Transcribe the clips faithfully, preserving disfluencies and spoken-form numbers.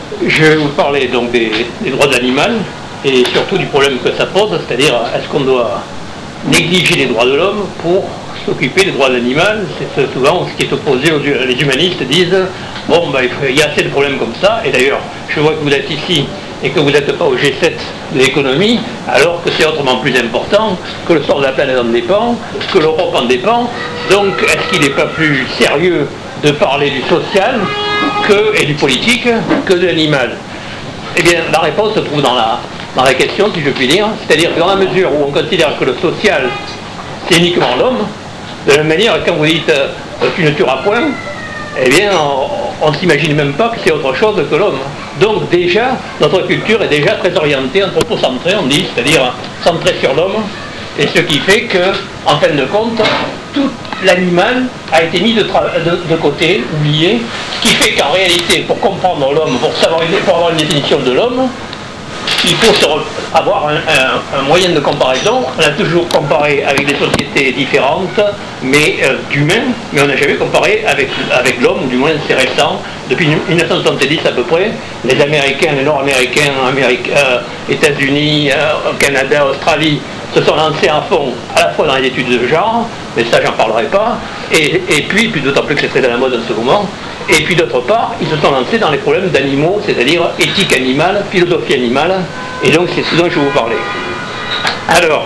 Je vais vous parler donc des, des droits de l'animal et surtout du problème que ça pose, c'est-à-dire est-ce qu'on doit négliger les droits de l'homme pour s'occuper des droits de l'animal. C'est souvent ce qui est opposé aux les humanistes disent bon ben, il y a assez de problèmes comme ça, et d'ailleurs je vois que vous êtes ici et que vous n'êtes pas au G sept de l'économie, alors que c'est autrement plus important, que le sort de la planète en dépend, que l'Europe en dépend. Donc est-ce qu'il n'est pas plus sérieux de parler du social que, et du politique que de l'animal? Eh bien la réponse se trouve dans la, dans la question, si je puis dire, c'est-à-dire que dans la mesure où on considère que le social c'est uniquement l'homme, de la même manière quand vous dites euh, tu ne tueras point, eh bien on ne s'imagine même pas que c'est autre chose que l'homme. Donc déjà, notre culture est déjà très orientée, anthropocentrée, on dit, c'est-à-dire centrée sur l'homme, et ce qui fait que, en fin de compte, tout l'animal a été mis de, de, de côté, oublié, ce qui fait qu'en réalité, pour comprendre l'homme, pour, savoir, pour avoir une définition de l'homme, il faut se avoir un, un, un moyen de comparaison. On a toujours comparé avec des sociétés différentes, mais euh, d'humains, mais on n'a jamais comparé avec, avec l'homme, du moins c'est récent. Depuis mille neuf cent soixante-dix à peu près, les Américains, les Nord-Américains, Amérique, euh, États-Unis, euh, Canada, Australie, se sont lancés à fond, à la fois dans les études de genre, mais ça j'en parlerai pas, et, et puis, puis d'autant plus que c'est très à la mode en ce moment, et puis d'autre part, ils se sont lancés dans les problèmes d'animaux, c'est-à-dire éthique animale, philosophie animale, et donc c'est ce dont je vais vous parler. Alors,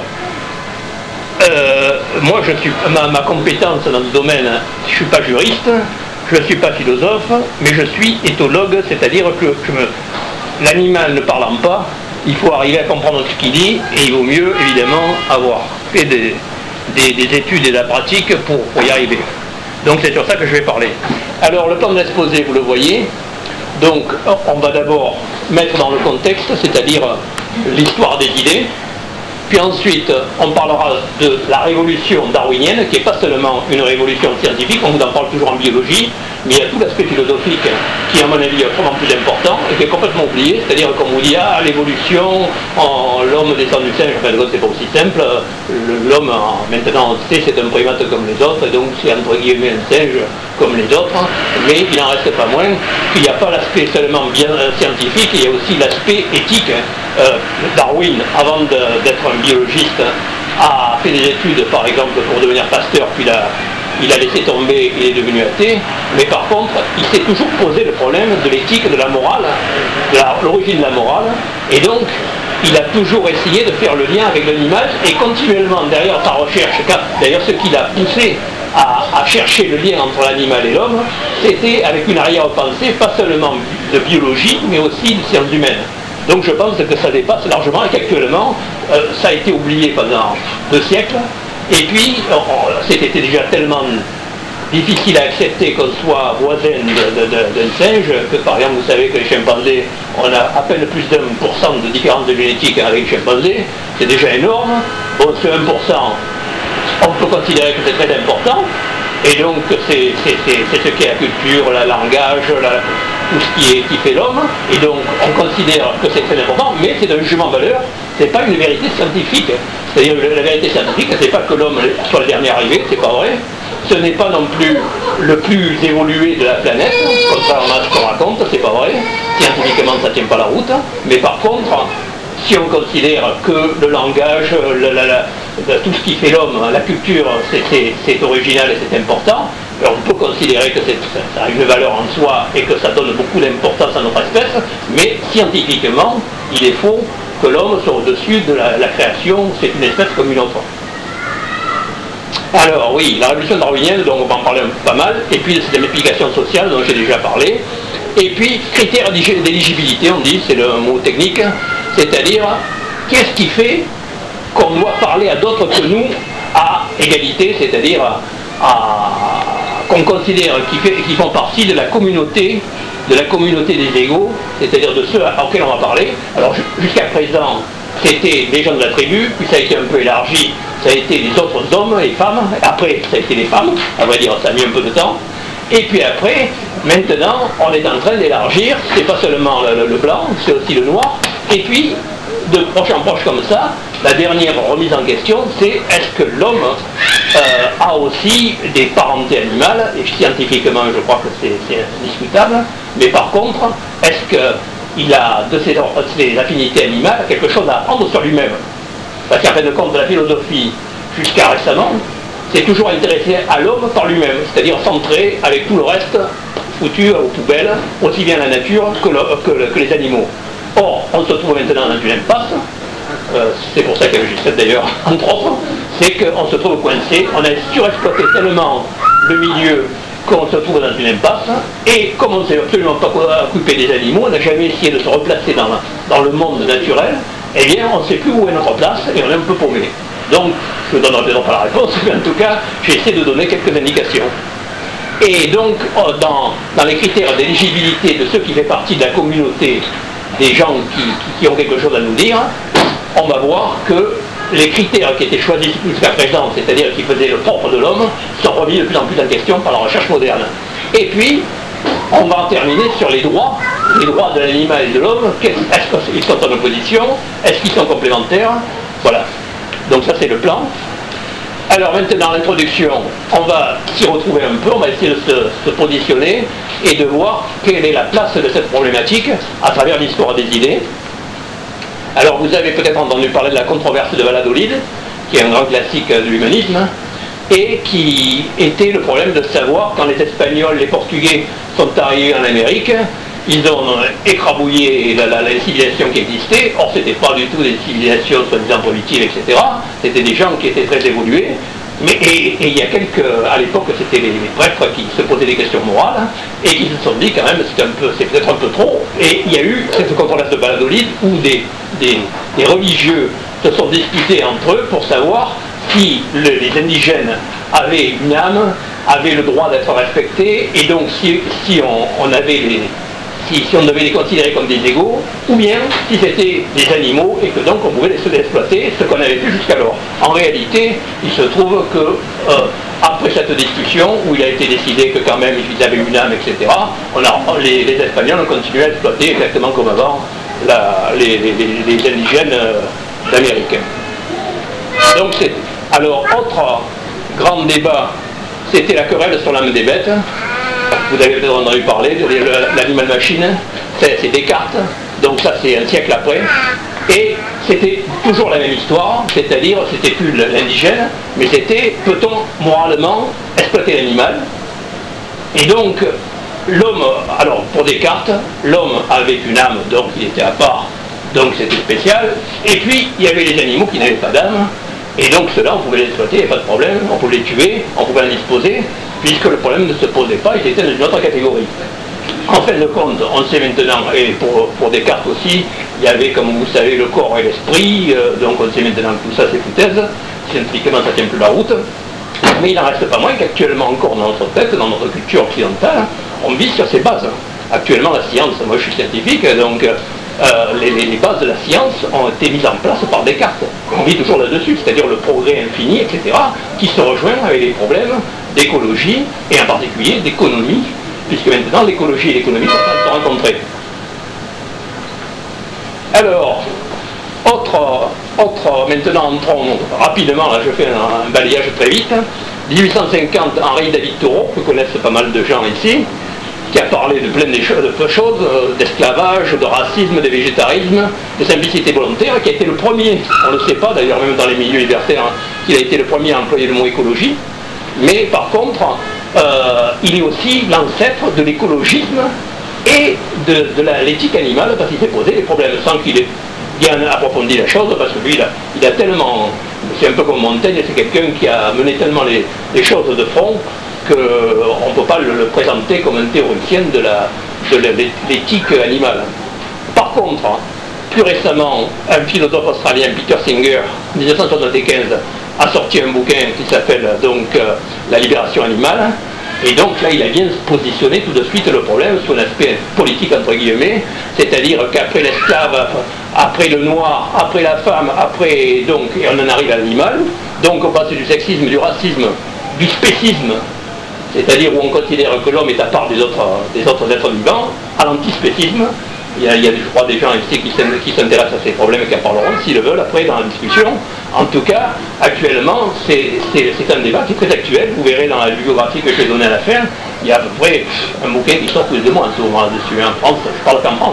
euh, moi je suis, ma, ma compétence dans ce domaine, je ne suis pas juriste, je ne suis pas philosophe, mais je suis éthologue, c'est-à-dire que je me, l'animal ne parlant pas, il faut arriver à comprendre ce qu'il dit, et il vaut mieux évidemment avoir fait des, des, des études et de la pratique pour, pour y arriver. Donc c'est sur ça que je vais parler. Alors le plan de l'exposé, vous le voyez, donc on va d'abord mettre dans le contexte, c'est-à-dire l'histoire des idées, puis ensuite on parlera de la révolution darwinienne, qui n'est pas seulement une révolution scientifique, on vous en parle toujours en biologie, mais il y a tout l'aspect philosophique qui, à mon avis, est vraiment plus important et qui est complètement oublié, c'est-à-dire qu'on vous dit, ah, l'évolution, l'homme descend du singe, enfin, c'est pas aussi simple, l'homme, maintenant, on sait, c'est un primate comme les autres, et donc c'est entre guillemets un singe comme les autres, mais il n'en reste pas moins qu'il n'y a pas l'aspect seulement bien scientifique, il y a aussi l'aspect éthique. Euh, Darwin, avant d'être un biologiste, a fait des études, par exemple, pour devenir pasteur, puis la il a laissé tomber, il est devenu athée, mais par contre, il s'est toujours posé le problème de l'éthique, de la morale, de l'origine de la morale, et donc, il a toujours essayé de faire le lien avec l'animal, et continuellement, derrière sa recherche, d'ailleurs ce qui l'a poussé à, à chercher le lien entre l'animal et l'homme, c'était avec une arrière-pensée, pas seulement de biologie, mais aussi de sciences humaines. Donc je pense que ça dépasse largement, et qu'actuellement, euh, ça a été oublié pendant deux siècles. Et puis, c'était déjà tellement difficile à accepter qu'on soit voisin d'un singe, que par exemple, vous savez que les chimpanzés, on a à peine plus d'un pour cent de différence de génétique avec les chimpanzés, c'est déjà énorme. Bon, ce un pour cent, on peut considérer que c'est très important, et donc c'est ce qui est la culture, le langage, la, tout ce qui, est, qui fait l'homme, et donc on considère que c'est très important, mais c'est un jugement de valeur, c'est pas une vérité scientifique. C'est-à-dire la vérité scientifique, c'est pas que l'homme soit le dernier arrivé, c'est pas vrai. Ce n'est pas non plus le plus évolué de la planète, contrairement à ce qu'on raconte, c'est pas vrai. Scientifiquement, ça tient pas la route. Mais par contre, si on considère que le langage, le, la, la, tout ce qui fait l'homme, la culture, c'est original et c'est important, on peut considérer que ça a une valeur en soi et que ça donne beaucoup d'importance à notre espèce, mais scientifiquement, il est faux que l'homme soit au-dessus de la, la création, c'est une espèce comme une autre. Alors oui, la révolution darwinienne, donc on va en parler pas mal, et puis c'est une application sociale dont j'ai déjà parlé, et puis critères d'éligibilité, on dit, c'est le mot technique, c'est-à-dire qu'est-ce qui fait qu'on doit parler à d'autres que nous à égalité, c'est-à-dire à, à, qu'on considère qu'ils font partie de la communauté, de la communauté des égaux, c'est-à-dire de ceux auxquels on va parler. Alors jusqu'à présent, c'était les gens de la tribu, puis ça a été un peu élargi, ça a été les autres hommes et femmes, après ça a été les femmes, à vrai dire ça a mis un peu de temps, et puis après, maintenant, on est en train d'élargir, c'est pas seulement le, le blanc, c'est aussi le noir, et puis, de proche en proche comme ça, la dernière remise en question, c'est est-ce que l'homme euh, a aussi des parentés animales, et scientifiquement je crois que c'est indiscutable, mais par contre, est-ce que il a de ses, ses affinités animales quelque chose à apprendre sur lui-même. Parce qu'en fin de compte, la philosophie, jusqu'à récemment, s'est toujours intéressée à l'homme par lui-même, c'est-à-dire centré avec tout le reste foutu aux poubelles, aussi bien la nature que, le, que, le, que les animaux. Or, on se trouve maintenant dans une impasse, euh, c'est pour ça qu'il y a le G sept d'ailleurs, entre autres, c'est qu'on se trouve coincé, on a surexploité tellement le milieu qu'on se trouve dans une impasse, et comme on ne s'est absolument pas occupé des animaux, on n'a jamais essayé de se replacer dans, dans le monde naturel, eh bien on ne sait plus où est notre place et on est un peu paumé. Donc, je ne donnerai peut-être pas la réponse, mais en tout cas, j'ai essayé de donner quelques indications. Et donc, dans, dans les critères d'éligibilité de ceux qui font partie de la communauté des gens qui, qui, qui ont quelque chose à nous dire, on va voir que les critères qui étaient choisis jusqu'à présent, c'est-à-dire qui faisaient le propre de l'homme, sont remis de plus en plus en question par la recherche moderne. Et puis, on va en terminer sur les droits, les droits de l'animal et de l'homme. Est-ce qu'ils sont en opposition? Est-ce qu'ils sont complémentaires? Voilà. Donc ça, c'est le plan. Alors maintenant, l'introduction, on va s'y retrouver un peu, on va essayer de se, se positionner et de voir quelle est la place de cette problématique à travers l'histoire des idées. Alors vous avez peut-être entendu parler de la controverse de Valladolid, qui est un grand classique de l'humanisme, et qui était le problème de savoir quand les Espagnols, les Portugais sont arrivés en Amérique, ils ont écrabouillé la, la, la civilisation qui existait. Or c'était pas du tout des civilisations soi-disant primitives, et cetera. C'était des gens qui étaient très évolués. Mais, et, et il y a quelques, à l'époque, c'était les, les prêtres qui se posaient des questions morales et qui se sont dit quand même, c'est un peu, c'est peut-être un peu trop. Et il y a eu cette controverse de Valladolid où des, des, des religieux se sont disputés entre eux pour savoir si le, les indigènes avaient une âme, avaient le droit d'être respectés, et donc si, si on, on avait les Si, si on devait les considérer comme des égaux, ou bien si c'était des animaux et que donc on pouvait les exploiter, ce qu'on avait fait jusqu'alors. En réalité, il se trouve que euh, après cette discussion, où il a été décidé que quand même ils avaient une âme, et cetera, on a, les, les Espagnols ont continué à exploiter exactement comme avant la, les, les, les indigènes euh, d'Amérique. Donc c'est. Alors, autre grand débat, c'était la querelle sur l'âme des bêtes. Vous avez peut-être entendu parler de l'animal machine, c'est Descartes, donc ça c'est un siècle après, et c'était toujours la même histoire, c'est-à-dire c'était plus l'indigène, mais c'était peut-on moralement exploiter l'animal. Et donc l'homme, alors pour Descartes, l'homme avait une âme, donc il était à part, donc c'était spécial, et puis il y avait les animaux qui n'avaient pas d'âme, et donc ceux-là on pouvait les exploiter, il n'y avait pas de problème, on pouvait les tuer, on pouvait en disposer, puisque le problème ne se posait pas, ils étaient dans une autre catégorie. En fin de compte, on sait maintenant, et pour, pour Descartes aussi, il y avait, comme vous savez, le corps et l'esprit, euh, donc on sait maintenant que tout ça c'est foutaise, scientifiquement ça tient plus la route, mais il n'en reste pas moins qu'actuellement encore dans notre tête, dans notre culture occidentale, on vit sur ces bases. Actuellement la science, moi je suis scientifique, donc euh, les, les, les bases de la science ont été mises en place par Descartes. On vit toujours là-dessus, c'est-à-dire le progrès infini, et cetera, qui se rejoint avec les problèmes d'écologie et en particulier d'économie, puisque maintenant l'écologie et l'économie sont en train de se rencontrer. Alors, autre, autre, maintenant entrons rapidement, là je fais un, un balayage très vite, dix-huit cent cinquante, Henri David Thoreau, que connaissent pas mal de gens ici, qui a parlé de plein de choses, d'esclavage, de racisme, de végétarisme, de simplicité volontaire, qui a été le premier, on ne le sait pas d'ailleurs même dans les milieux libertaires, hein, qu'il a été le premier à employer le mot écologie. Mais par contre, euh, il est aussi l'ancêtre de l'écologisme et de, de l'éthique animale, parce qu'il s'est posé des problèmes sans qu'il ait bien approfondi la chose, parce que lui, il a, il a tellement, c'est un peu comme Montaigne, c'est quelqu'un qui a mené tellement les, les choses de front qu'on ne peut pas le, le présenter comme un théoricien de la, de l'éthique animale. Par contre, plus récemment, un philosophe australien, Peter Singer, en dix-neuf cent soixante-quinze, a sorti un bouquin qui s'appelle donc euh, La libération animale, et donc là il a bien positionné tout de suite le problème sur l'aspect politique entre guillemets, c'est-à-dire qu'après l'esclave, après le noir, après la femme, après donc, et on en arrive à l'animal, donc on passe du sexisme, du racisme, du spécisme, c'est-à-dire où on considère que l'homme est à part des autres, des autres êtres vivants, à l'antispécisme. Il y, a, il y a, je crois, des gens ici qui s'intéressent à ces problèmes et qui en parleront, s'ils le veulent, après, dans la discussion. En tout cas, actuellement, c'est un débat qui est très actuel. Vous verrez dans la bibliographie que je vais donner à la fin, il y a à peu près un bouquin qui sort tous les deux mois en ce moment là-dessus. En France, je parle qu'en France.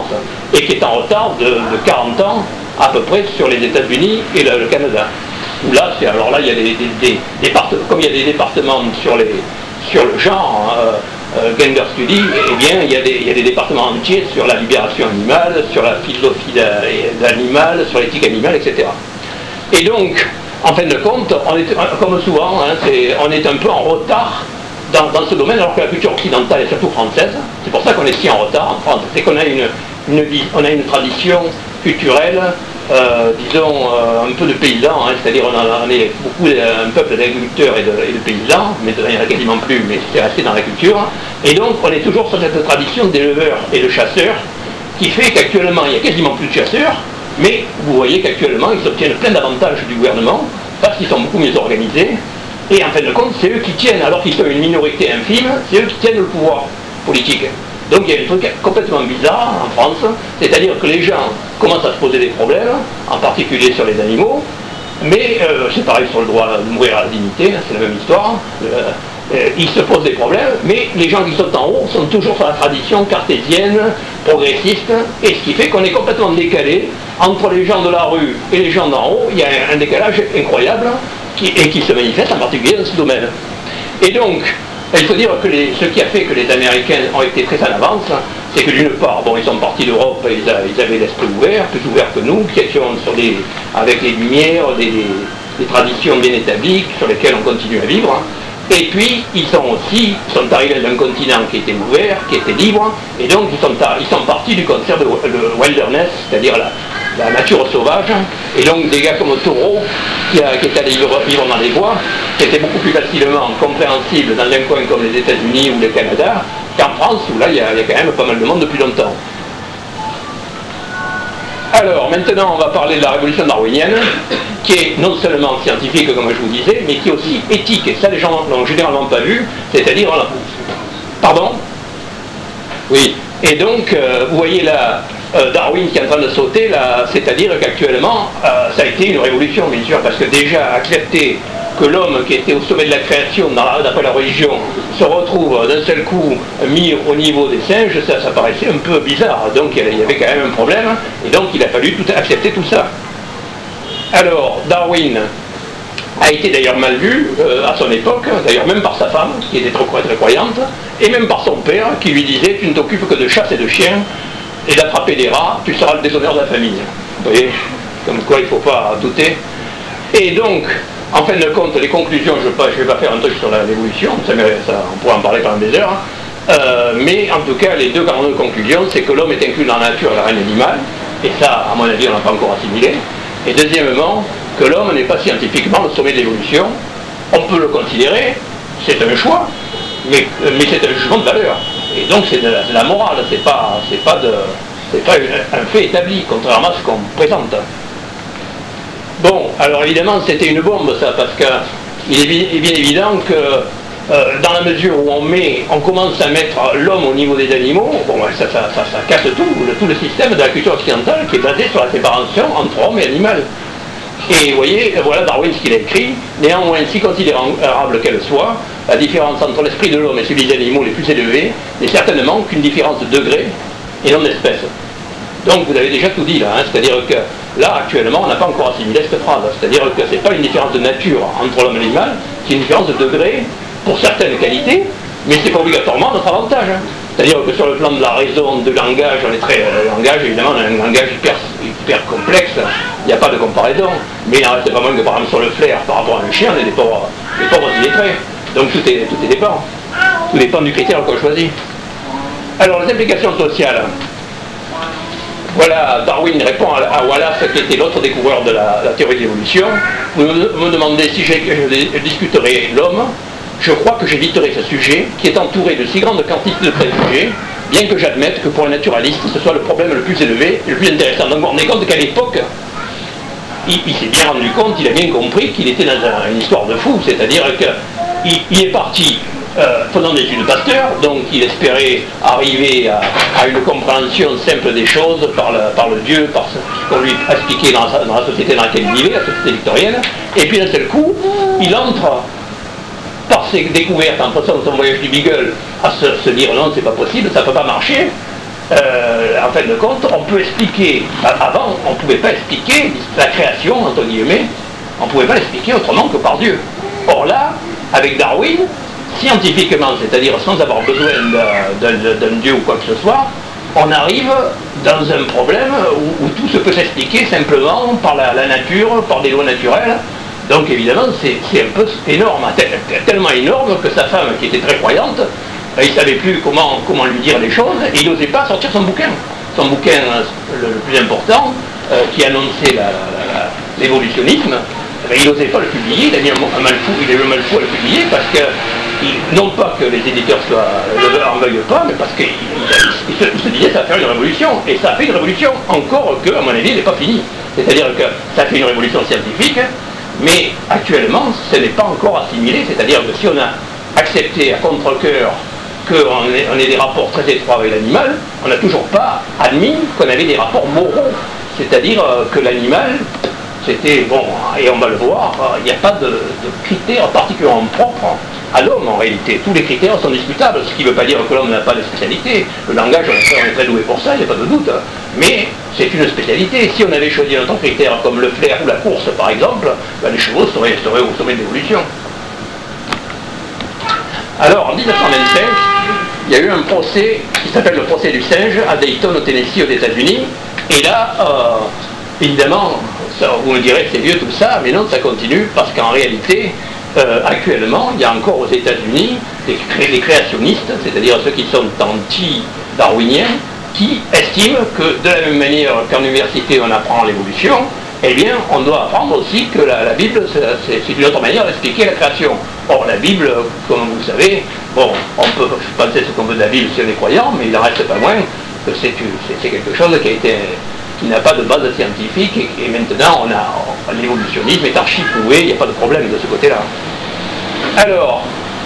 et qui est en retard de, de quarante ans à peu près sur les États-Unis et le, le Canada. Où là, c'est, alors là, il y a des, des, des départements, comme il y a des départements sur, les, sur le genre, euh, euh, Gender Study, eh bien, il y, a des, il y a des départements entiers sur la libération animale, sur la philosophie d'animal, sur l'éthique animale, et cetera. Et donc, en fin de compte, on est, comme souvent, hein, c'est, on est un peu en retard dans, dans ce domaine, alors que la culture occidentale est surtout française. C'est pour ça qu'on est si en retard en France. C'est qu'on a une, une, on a une tradition culturelle, euh, disons, euh, un peu de paysans, hein, c'est-à-dire on, a, on est beaucoup un peuple d'agriculteurs et de, et de paysans, mais il n'y en a quasiment plus, mais c'est resté dans la culture. Et donc, on est toujours sur cette tradition d'éleveurs et de chasseurs, qui fait qu'actuellement, il n'y a quasiment plus de chasseurs, mais vous voyez qu'actuellement, ils obtiennent plein d'avantages du gouvernement, parce qu'ils sont beaucoup mieux organisés, et en fin de compte, c'est eux qui tiennent, alors qu'ils sont une minorité infime, c'est eux qui tiennent le pouvoir politique. Donc il y a un truc complètement bizarre en France, c'est-à-dire que les gens commencent à se poser des problèmes, en particulier sur les animaux, mais euh, c'est pareil sur le droit de mourir à la dignité, c'est la même histoire, euh, euh, ils se posent des problèmes, mais les gens qui sont en haut sont toujours sur la tradition cartésienne, progressiste, et ce qui fait qu'on est complètement décalé entre les gens de la rue et les gens d'en haut. Il y a un, un décalage incroyable qui, et qui se manifeste en particulier dans ce domaine. Et donc, il faut dire que les, ce qui a fait que les Américains ont été très en avance, c'est que d'une part, bon, ils sont partis d'Europe, ils, ils avaient l'esprit ouvert, plus ouvert que nous, qui étions sur des, avec les lumières, des, des, des traditions bien établies sur lesquelles on continue à vivre. Et puis, ils sont aussi, ils sont arrivés d'un continent qui était ouvert, qui était libre, et donc ils sont, ils sont partis du concept de le wilderness, c'est-à-dire la, la nature sauvage, et donc des gars comme Thoreau, qui, a, qui est allé vivre, vivre dans les bois, qui était beaucoup plus facilement compréhensible dans un coin comme les États-Unis ou le Canada, qu'en France, où là, il y, a, il y a quand même pas mal de monde depuis longtemps. Alors, maintenant, on va parler de la révolution darwinienne, qui est non seulement scientifique, comme je vous disais, mais qui est aussi éthique. Et ça, les gens l'ont généralement pas vu, c'est-à-dire... Pardon ? Oui. Et donc, euh, vous voyez là, euh, Darwin qui est en train de sauter, là, c'est-à-dire qu'actuellement, euh, ça a été une révolution, bien sûr, parce que déjà, accepter que l'homme qui était au sommet de la création, d'après la religion, se retrouve d'un seul coup mis au niveau des singes, ça, ça paraissait un peu bizarre. Donc il y avait quand même un problème, et donc il a fallu tout, accepter tout ça. Alors, Darwin a été d'ailleurs mal vu euh, à son époque, d'ailleurs même par sa femme, qui était trop très croyante, et même par son père, qui lui disait « Tu ne t'occupes que de chasse et de chiens, et d'attraper des rats, tu seras le déshonneur de la famille. » Vous voyez, comme quoi il ne faut pas douter. Et donc, en fin de compte, les conclusions, je ne vais, vais pas faire un truc sur l'évolution, ça, ça, on pourrait en parler pendant des heures, euh, mais en tout cas, les deux grandes conclusions, c'est que l'homme est inclus dans la nature et la règne animale, et ça, à mon avis, on n'a pas encore assimilé. Et deuxièmement, que l'homme n'est pas scientifiquement le sommet de l'évolution. On peut le considérer, c'est un choix, mais, mais c'est un jugement de valeur. Et donc c'est de, de la morale, c'est pas, c'est pas, de, c'est pas une, un fait établi, contrairement à ce qu'on présente. Bon, alors évidemment c'était une bombe ça, parce qu'il est, est bien évident que euh, dans la mesure où on met, on commence à mettre l'homme au niveau des animaux, bon, ça, ça, ça, ça casse tout, le, tout le système de la culture occidentale qui est basé sur la séparation entre homme et animal. Et vous voyez, voilà Darwin ce qu'il a écrit, néanmoins si considérable qu'elle soit, la différence entre l'esprit de l'homme et celui des animaux les plus élevés n'est certainement qu'une différence de degré et non d'espèce. Donc vous avez déjà tout dit là, hein, c'est-à-dire que là actuellement on n'a pas encore assimilé cette phrase, c'est-à-dire que c'est pas une différence de nature entre l'homme et l'animal, c'est une différence de degré pour certaines qualités, mais c'est pas obligatoirement notre avantage. Hein. C'est-à-dire que sur le plan de la raison, de langage, on est très. Le langage, évidemment, on a un langage hyper, hyper complexe, il n'y a pas de comparaison, mais il n'en reste pas moins que par exemple sur le flair, par rapport à un chien, on est des pauvres, des pauvres illettrés. Donc tout est, tout est dépend. Tout dépend du critère qu'on choisit. Alors les implications sociales. Voilà, Darwin répond à, à Wallace, qui était l'autre découvreur de la, la théorie de l'évolution. Vous me, me demandez si je, je discuterai l'homme. Je crois que j'éviterai ce sujet qui est entouré de si grandes quantités de préjugés, bien que j'admette que pour un naturaliste, ce soit le problème le plus élevé et le plus intéressant. Donc on est compte qu'à l'époque, il, il s'est bien rendu compte, il a bien compris qu'il était dans un, une histoire de fou, c'est-à-dire qu'il il est parti euh, faisant des études Pasteur, donc il espérait arriver à, à une compréhension simple des choses par le, par le Dieu, par ce qu'on lui expliquait dans, dans la société dans laquelle il vivait, la société victorienne, et puis d'un seul coup, il entre par ses découvertes en passant de son voyage du Beagle à se, se dire non, c'est pas possible, ça peut pas marcher, euh, en fin de compte, on peut expliquer, avant, on ne pouvait pas expliquer la création, entre guillemets, on ne pouvait pas l'expliquer autrement que par Dieu. Or là, avec Darwin, scientifiquement, c'est-à-dire sans avoir besoin d'un Dieu ou quoi que ce soit, on arrive dans un problème où, où tout se peut s'expliquer simplement par la, la nature, par des lois naturelles. Donc évidemment, c'est un peu énorme, tellement énorme que sa femme, qui était très croyante, il ne savait plus comment, comment lui dire les choses, et il n'osait pas sortir son bouquin. Son bouquin le, le plus important, euh, qui annonçait l'évolutionnisme, il n'osait pas le publier, il a mis un, un mal fou, il a eu un mal fou à le publier, parce que, il, non pas que les éditeurs soient, ne en veuillent pas, mais parce qu'il il, il, il se disait que ça va faire une révolution, et ça a fait une révolution, encore que, à mon avis, elle n'est pas finie. C'est-à-dire que ça fait une révolution scientifique, mais actuellement, ce n'est pas encore assimilé, c'est-à-dire que si on a accepté à contre-cœur qu'on ait, on ait des rapports très étroits avec l'animal, on n'a toujours pas admis qu'on avait des rapports moraux, c'est-à-dire que l'animal, c'était, bon, et on va le voir, il n'y a pas de, de critères particulièrement propres à l'homme en réalité. Tous les critères sont discutables, ce qui ne veut pas dire que l'homme n'a pas de spécialité. Le langage, on est très, on est très doué pour ça, il n'y a pas de doute, mais c'est une spécialité. Si on avait choisi un autre critère comme le flair ou la course par exemple, ben les chevaux seraient, seraient au sommet de l'évolution. Alors en mille neuf cent vingt-cinq, il y a eu un procès qui s'appelle le procès du singe à Dayton au Tennessee aux États-Unis, et là, euh, évidemment, ça, vous me direz c'est vieux tout ça, mais non, ça continue parce qu'en réalité, euh, actuellement, il y a encore aux États-Unis des, cré des créationnistes, c'est-à-dire ceux qui sont anti-darwiniens, qui estiment que de la même manière qu'en université on apprend l'évolution, eh bien, on doit apprendre aussi que la, la Bible, c'est une autre manière d'expliquer la création. Or, la Bible, comme vous le savez, bon, on peut penser ce qu'on veut de la Bible si on est croyant, mais il n'en reste pas moins que c'est quelque chose qui a été, qui n'a pas de base scientifique, et, et maintenant, on a l'évolutionnisme est archi prouvé, il n'y a pas de problème de ce côté-là. Alors,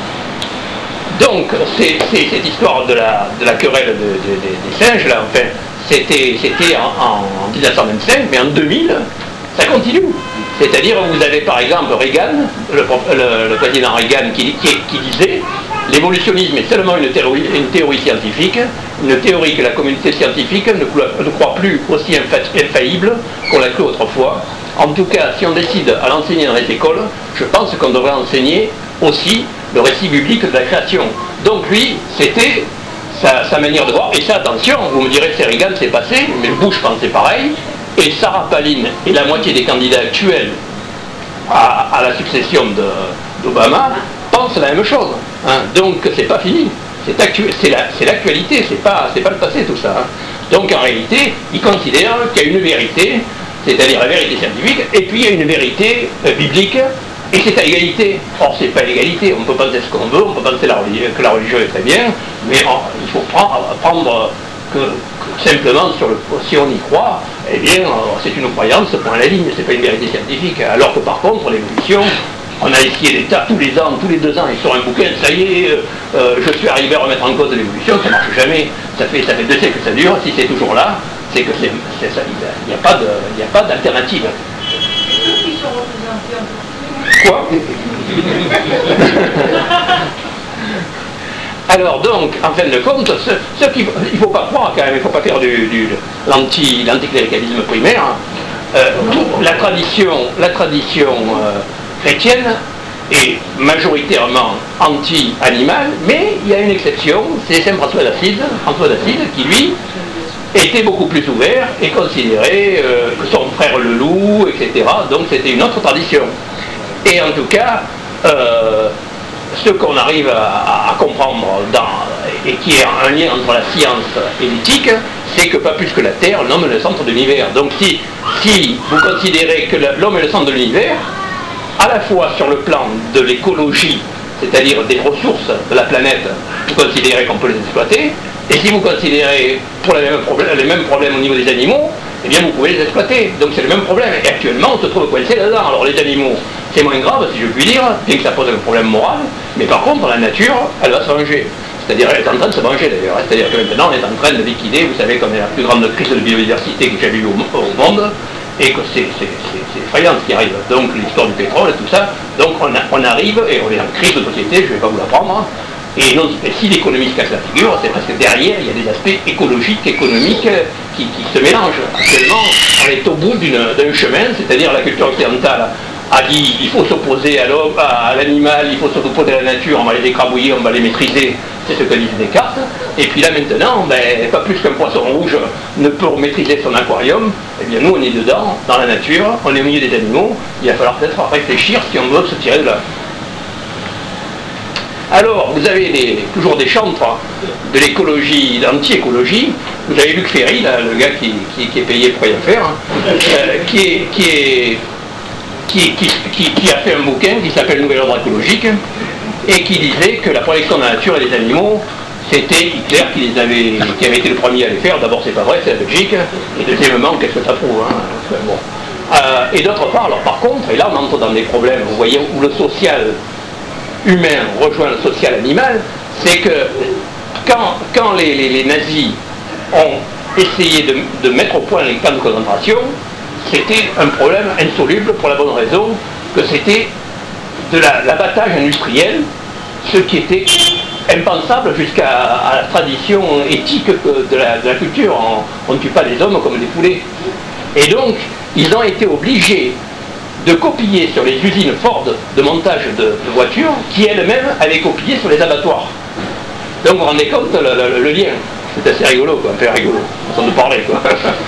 donc, c'est cette histoire de la, de la querelle de, de, de, des singes, là, enfin, c'était en, en mille neuf cent vingt-cinq, mais en deux mille, ça continue. C'est-à-dire, vous avez par exemple Reagan, le, le, le président Reagan, qui, qui, qui disait l'évolutionnisme est seulement une théorie, une théorie scientifique, une théorie que la communauté scientifique ne, ne croit plus aussi infaillible qu'on l'a cru autrefois. En tout cas, si on décide à l'enseigner dans les écoles, je pense qu'on devrait enseigner aussi le récit biblique de la création. Donc lui, c'était sa, sa manière de voir, et ça, attention, vous me direz, c'est Reagan, c'est passé, mais Bush pensait pareil, et Sarah Palin et la moitié des candidats actuels à, à la succession d'Obama pensent la même chose. Hein. Donc c'est pas fini, c'est l'actualité, la, c'est pas, pas le passé tout ça. Hein. Donc en réalité, ils considèrent qu'il y a une vérité, c'est-à-dire la vérité scientifique, et puis il y a une vérité euh, biblique, et c'est à égalité. Or, c'est pas l'égalité, on peut penser ce qu'on veut, on peut penser la que la religion est très bien, mais on, il faut prendre, prendre que, que simplement, sur le, si on y croit, eh bien, c'est une croyance, point à la ligne, c'est pas une vérité scientifique. Alors que par contre, l'évolution, on a essayé l'État tous les ans, tous les deux ans, ils sortent un bouquin, ça y est, euh, je suis arrivé à remettre en cause l'évolution, ça marche jamais, ça fait, ça fait deux siècles que ça dure, si c'est toujours là, c'est que c'est ça, il n'y a pas d'alternative. Quoi? Alors donc, en fin de compte, ce, ce qu'il ne faut pas croire quand même, il ne faut pas faire du, du l'anticléricalisme primaire. Euh, la tradition, la tradition euh, chrétienne est majoritairement anti-animale, mais il y a une exception, c'est Saint François d'Assise, François d'Assise, qui lui était beaucoup plus ouvert et considérait euh, que son frère le loup, et cetera. Donc c'était une autre tradition. Et en tout cas, euh, ce qu'on arrive à, à comprendre dans, et qui est un lien entre la science et l'éthique, c'est que pas plus que la Terre, l'homme est le centre de l'univers. Donc si, si vous considérez que l'homme est le centre de l'univers, à la fois sur le plan de l'écologie, c'est-à-dire des ressources de la planète, vous considérez qu'on peut les exploiter, et si vous considérez pour les mêmes problèmes, les mêmes problèmes au niveau des animaux, eh bien vous pouvez les exploiter. Donc c'est le même problème. Et actuellement on se trouve coincé là-dedans. Alors les animaux, c'est moins grave si je puis dire, bien que ça pose un problème moral, mais par contre la nature, elle va se venger. C'est-à-dire elle est en train de se venger d'ailleurs. C'est-à-dire que maintenant on est en train de liquider, vous savez, comme il y a la plus grande crise de biodiversité que j'ai vue au, au monde, et que c'est effrayant ce qui arrive. Donc l'histoire du pétrole et tout ça, donc on, a, on arrive, et on est en crise de société, je ne vais pas vous l'apprendre, Et, non, et si l'économie se casse la figure, c'est parce que derrière, il y a des aspects écologiques, économiques qui, qui se mélangent. Actuellement, on est au bout d'un chemin, c'est-à-dire la culture occidentale a dit il faut s'opposer à l'homme, à l'animal, il faut s'opposer à la nature, on va les écrabouiller, on va les maîtriser, c'est ce que disent Descartes. Et puis là maintenant, ben, pas plus qu'un poisson rouge ne peut maîtriser son aquarium, eh bien nous on est dedans, dans la nature, on est au milieu des animaux, il va falloir peut-être réfléchir si on veut se tirer de là. Alors, vous avez des, toujours des chantres de l'écologie, d'anti-écologie. Vous avez Luc Ferry, là, le gars qui, qui, qui est payé pour rien faire, hein, euh, qui, est, qui, est, qui, qui, qui, qui a fait un bouquin qui s'appelle Nouvel ordre écologique, et qui disait que la protection de la nature et des animaux, c'était Hitler qui, les avait, qui avait été le premier à les faire. D'abord, c'est pas vrai, c'est la Belgique, et deuxièmement, qu'est-ce que ça prouve, hein, bon. euh, Et d'autre part, alors par contre, et là on entre dans des problèmes, vous voyez, où le social humain rejoint le social animal, c'est que quand, quand les, les, les nazis ont essayé de, de mettre au point les camps de concentration, c'était un problème insoluble pour la bonne raison que c'était de la, l'abattage industriel, ce qui était impensable jusqu'à à la tradition éthique de la, de la culture. On, on ne tue pas les hommes comme des poulets. Et donc, ils ont été obligés de copier sur les usines Ford de montage de, de voitures, qui elles-mêmes avaient copié sur les abattoirs. Donc vous vous rendez compte le, le, le lien. C'est assez rigolo, quoi, un peu rigolo, façon de parler, quoi.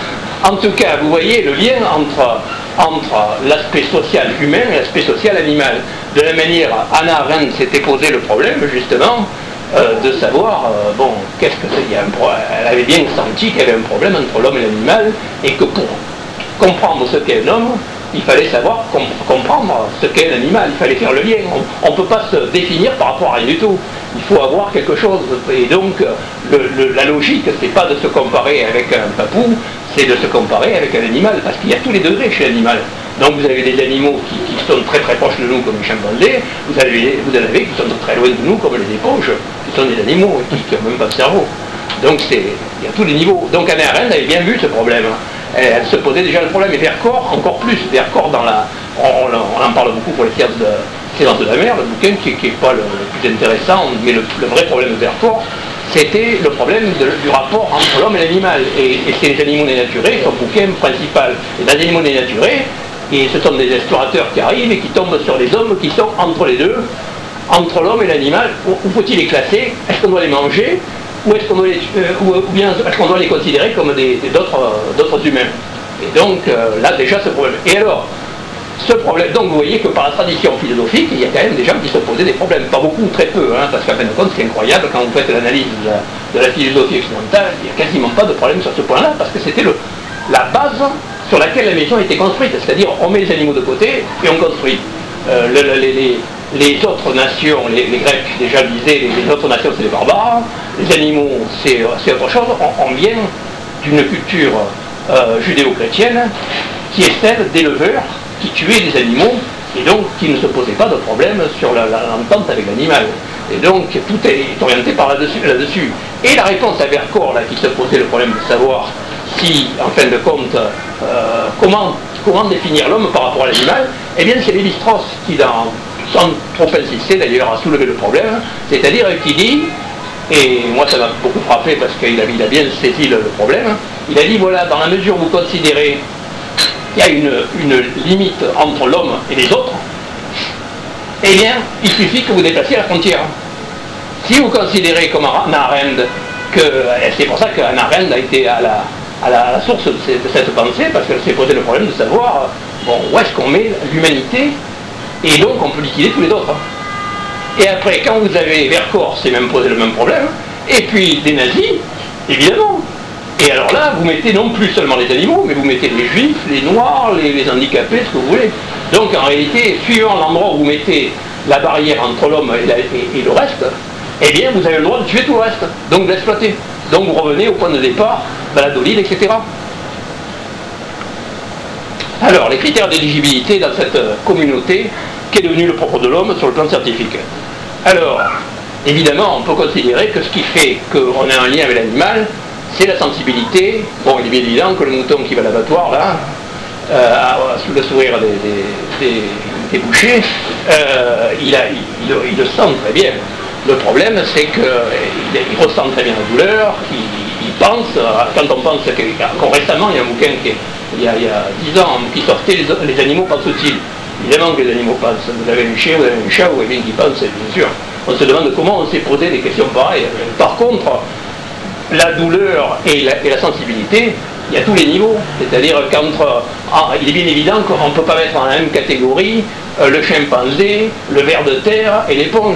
En tout cas, vous voyez le lien entre, entre l'aspect social humain et l'aspect social animal. De la manière, Hannah Arendt s'était posé le problème, justement, euh, de savoir, euh, bon, qu'est-ce que c'est, il y a un pro- elle avait bien senti qu'il y avait un problème entre l'homme et l'animal, et que pour comprendre ce qu'est un homme, il fallait savoir comp- comprendre ce qu'est l'animal, il fallait faire le lien. On ne peut pas se définir par rapport à rien du tout. Il faut avoir quelque chose. Et donc, le, le, la logique, c'est pas de se comparer avec un papou, c'est de se comparer avec un animal, parce qu'il y a tous les degrés chez l'animal. Donc vous avez des animaux qui, qui sont très très proches de nous comme les chimpanzés, vous avez, vous en avez qui sont très loin de nous comme les éponges, qui sont des animaux qui n'ont même pas de cerveau. Donc c'est, il y a tous les niveaux. Donc Hannah Arendt avait bien vu ce problème. Elle, elle se posait déjà le problème, et Vercors encore plus. Vercors dans la, on, on en parle beaucoup pour les sciences de, sciences de la mer, le bouquin qui n'est pas le, le plus intéressant, mais le, le vrai problème de Vercors, c'était le problème de, du rapport entre l'homme et l'animal. Et, et c'est les animaux dénaturés, son bouquin principal. Et dans les animaux dénaturés, et ce sont des explorateurs qui arrivent et qui tombent sur les hommes qui sont entre les deux, entre l'homme et l'animal. Où, où faut-il les classer? Est-ce qu'on doit les manger? Ou est-ce qu'on doit les, euh, ou, ou bien est-ce qu'on doit les considérer comme des, des, d'autres, euh, d'autres humains? Et donc euh, là déjà ce problème. Et alors, ce problème, donc vous voyez que par la tradition philosophique, il y a quand même des gens qui se posaient des problèmes. Pas beaucoup, très peu, hein, parce qu'à fin de compte c'est incroyable, quand vous faites l'analyse de la, de la philosophie occidentale, il n'y a quasiment pas de problème sur ce point-là, parce que c'était le, la base sur laquelle la maison était construite, c'est-à-dire on met les animaux de côté et on construit. Euh, le, le, les, les, les autres nations, les, les Grecs déjà le disaient, les, les autres nations c'est les barbares, les animaux c'est, c'est autre chose, on, on vient d'une culture euh, judéo-chrétienne qui est celle d'éleveurs qui tuaient des animaux et donc qui ne se posaient pas de problème sur la, la, l'entente avec l'animal. Et donc tout est orienté par là-dessus, là-dessus. Et la réponse à Vercors, là, qui se posait le problème de savoir si, en fin de compte, euh, comment, comment définir l'homme par rapport à l'animal, eh bien c'est Lévi-Strauss qui, dans, sans trop insister d'ailleurs, a soulevé le problème, c'est-à-dire qui dit, et moi ça m'a beaucoup frappé parce qu'il a, il a bien saisi le, le problème, il a dit voilà, dans la mesure où vous considérez qu'il y a une, une limite entre l'homme et les autres, eh bien, il suffit que vous déplaciez la frontière. Si vous considérez comme Hannah Arendt, que, et c'est pour ça que Hannah Arendt a été à la, à la, à la source de, ces, de cette pensée, parce qu'elle s'est posé le problème de savoir, bon, où est-ce qu'on met l'humanité, et donc on peut liquider tous les autres. Et après, quand vous avez Vercors, c'est même posé le même problème, et puis des nazis, évidemment. Et alors là, vous mettez non plus seulement les animaux, mais vous mettez les juifs, les noirs, les, les handicapés, ce que vous voulez. Donc en réalité, suivant l'endroit où vous mettez la barrière entre l'homme et, la, et, et le reste, eh bien vous avez le droit de tuer tout le reste, donc de l'exploiter. Donc vous revenez au point de départ, Valladolid, et cetera. Alors, les critères d'éligibilité dans cette communauté, qu'est devenu le propre de l'homme sur le plan scientifique. Alors, évidemment, on peut considérer que ce qui fait qu'on a un lien avec l'animal, c'est la sensibilité. Bon, il est bien évident que le mouton qui va à l'abattoir, là, euh, sous le sourire des, des, des, des bouchers, euh, il, a, il, il, il le sent très bien. Le problème, c'est qu'il ressent très bien la douleur, il, il pense, quand on pense que, encore récemment, il y a un bouquin qui est, il, y a, il y a dix ans qui sortait, les, les animaux pensent-ils? Évidemment que les animaux pensent. Vous avez un chien, vous avez un chat, vous voyez bien qu'ils pensent, bien sûr. On se demande comment on s'est posé des questions pareilles. Par contre, la douleur et la, et la sensibilité, il y a tous les niveaux. C'est-à-dire qu'entre... Ah, il est bien évident qu'on ne peut pas mettre dans la même catégorie euh, le chimpanzé, le ver de terre et l'éponge.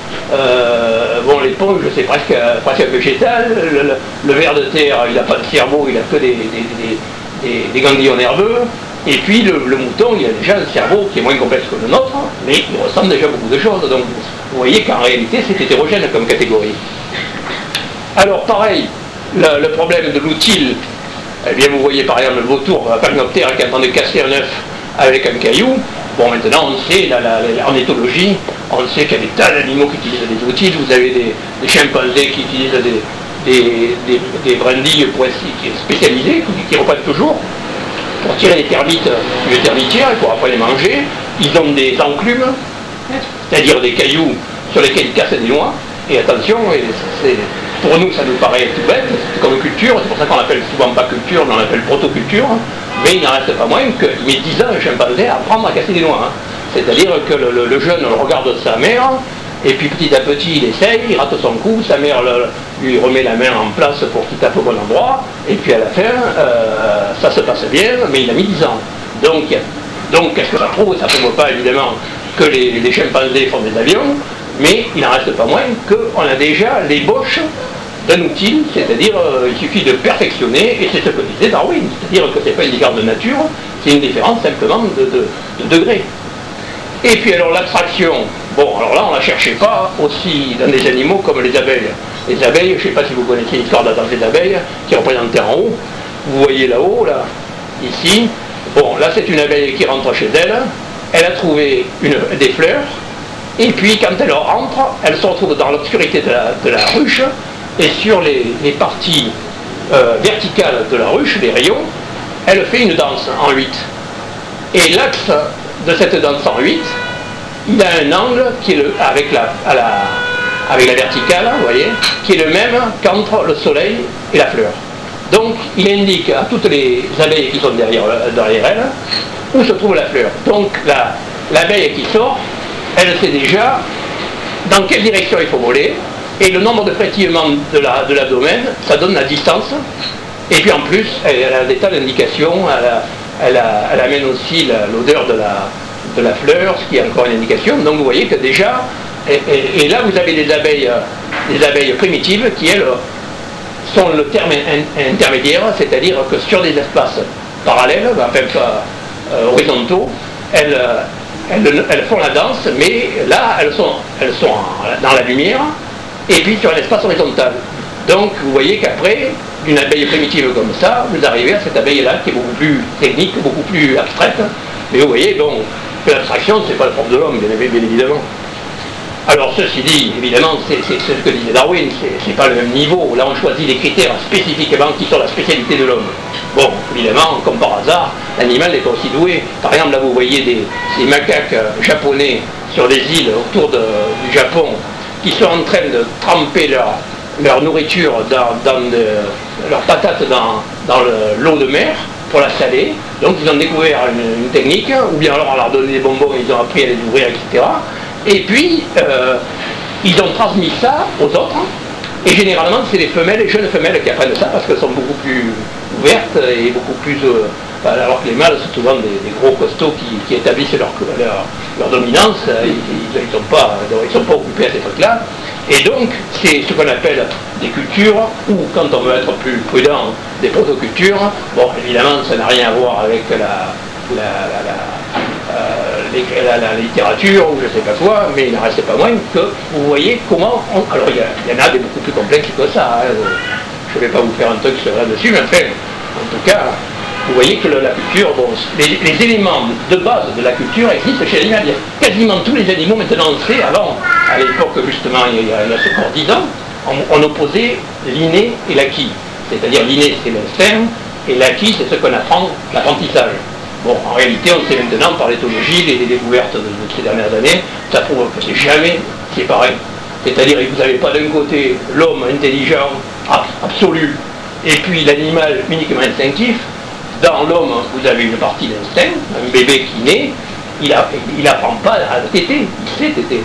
Euh, bon, l'éponge, c'est presque, presque un végétal. Le, le, le ver de terre, il n'a pas de cerveau, il n'a que des, des, des, des, des ganglions nerveux. Et puis le, le mouton, il a déjà un cerveau qui est moins complexe que le nôtre, mais il ressemble déjà à beaucoup de choses. Donc vous voyez qu'en réalité, c'est hétérogène comme catégorie. Alors pareil, le, le problème de l'outil, eh bien vous voyez par exemple le vautour, un percnoptère qui est en train de casser un œuf avec un caillou. Bon, maintenant on sait, la, la, la, en éthologie, on sait qu'il y a des tas d'animaux qui utilisent des outils. Vous avez des, des chimpanzés qui utilisent des, des, des, des brindilles spécialisées, qui, qui reprennent toujours, pour tirer les termites du termitière et pour après les manger. Ils ont des enclumes, c'est-à-dire des cailloux sur lesquels ils cassent des noix. Et attention, et c'est, pour nous ça nous paraît tout bête, c'est comme culture, c'est pour ça qu'on l'appelle souvent pas culture, mais on l'appelle protoculture, mais il n'en reste pas moins qu'il met dix ans un chimpanzé à apprendre à casser des noix. Hein. C'est-à-dire que le, le, le jeune regarde sa mère, et puis petit à petit il essaye, il rate son coup, sa mère le, lui remet la main en place pour qu'il tape au bon endroit, et puis à la fin, euh, ça se passe bien, mais il a mis dix ans. Donc, donc qu'est-ce que ça prouve? Ça ne prouve pas évidemment que les, les chimpanzés font des avions, mais il n'en reste pas moins qu'on a déjà l'ébauche d'un outil, c'est-à-dire euh, il suffit de perfectionner, et c'est ce que disait Darwin, c'est-à-dire que ce n'est pas une différence de nature, c'est une différence simplement de, de, de degré. Et puis alors l'abstraction, bon alors là on ne la cherchait pas aussi dans des animaux comme les abeilles. Les abeilles, je ne sais pas si vous connaissez l'histoire de la danse des abeilles, qui est représentée en haut, vous voyez là-haut, là, ici, bon là c'est une abeille qui rentre chez elle, elle a trouvé une, des fleurs, et puis quand elle rentre, elle se retrouve dans l'obscurité de la, de la ruche, et sur les, les parties euh, verticales de la ruche, les rayons, elle fait une danse en huit. Et l'axe de cette danse en huit, il a un angle qui est le, avec, la, à la, avec la verticale, vous voyez, qui est le même qu'entre le soleil et la fleur. Donc il indique à toutes les abeilles qui sont derrière, derrière elle où se trouve la fleur. Donc la, l'abeille qui sort, elle sait déjà dans quelle direction il faut voler, et le nombre de frétillements de, la, de l'abdomen, ça donne la distance, et puis en plus, elle, elle a des tas d'indications, elle, a, elle, a, elle amène aussi la, l'odeur de la, de la fleur, ce qui est encore une indication. Donc vous voyez que déjà, et, et, et là vous avez des abeilles, des abeilles primitives qui, elles, sont le terme in, intermédiaire, c'est-à-dire que sur des espaces parallèles, enfin pas euh, horizontaux, elles, elles, elles font la danse, mais là, elles sont, elles sont dans la lumière, et puis sur un espace horizontal. Donc vous voyez qu'après, d'une abeille primitive comme ça, vous arrivez à cette abeille-là qui est beaucoup plus technique, beaucoup plus abstraite, mais vous voyez, bon, que l'abstraction, c'est pas le propre de l'homme, bien, bien évidemment. Alors ceci dit, évidemment, c'est, c'est, c'est ce que disait Darwin, c'est, c'est pas le même niveau. Là on choisit des critères spécifiquement qui sont la spécialité de l'homme. Bon, évidemment, comme par hasard, l'animal est aussi doué. Par exemple, là vous voyez des, des macaques japonais sur des îles autour de, du Japon qui sont en train de tremper leur, leur nourriture dans, dans de, leurs patates dans, dans le, l'eau de mer pour la saler. Donc ils ont découvert une, une technique, ou bien alors on leur donné des bonbons, ils ont appris à les ouvrir, et cetera. Et puis, euh, ils ont transmis ça aux autres, et généralement c'est les femelles, les jeunes femelles qui apprennent ça, parce qu'elles sont beaucoup plus ouvertes et beaucoup plus... Euh, alors que les mâles sont souvent des, des gros costauds qui, qui établissent leur, leur, leur dominance, ils ne sont, sont pas occupés à ces trucs-là. Et donc, c'est ce qu'on appelle des cultures, ou quand on veut être plus prudent, des protocultures. Bon, évidemment, ça n'a rien à voir avec la... la, la, la Euh, La, la littérature ou je ne sais pas quoi, mais il n'en reste pas moins que vous voyez comment on... Alors il y, y en a des beaucoup plus complexes que ça, hein. Je ne vais pas vous faire un truc sur là-dessus, mais enfin, en tout cas, vous voyez que le, la culture, bon, les, les éléments de base de la culture existent chez l'animal. Il y a quasiment tous les animaux maintenant, on sait, avant, à l'époque justement, il y a, il y a encore dix ans, on, on opposait l'inné et l'acquis. C'est-à-dire l'inné c'est l'instinct, et l'acquis c'est ce qu'on apprend, l'apprentissage. Bon, en réalité, on sait maintenant par l'éthologie, les, les découvertes de, de ces dernières années, ça prouve que c'est jamais séparé. C'est-à-dire que vous n'avez pas d'un côté l'homme intelligent, absolu, et puis l'animal uniquement instinctif. Dans l'homme, vous avez une partie d'instinct, un bébé qui naît, il n'apprend pas à téter, il sait téter.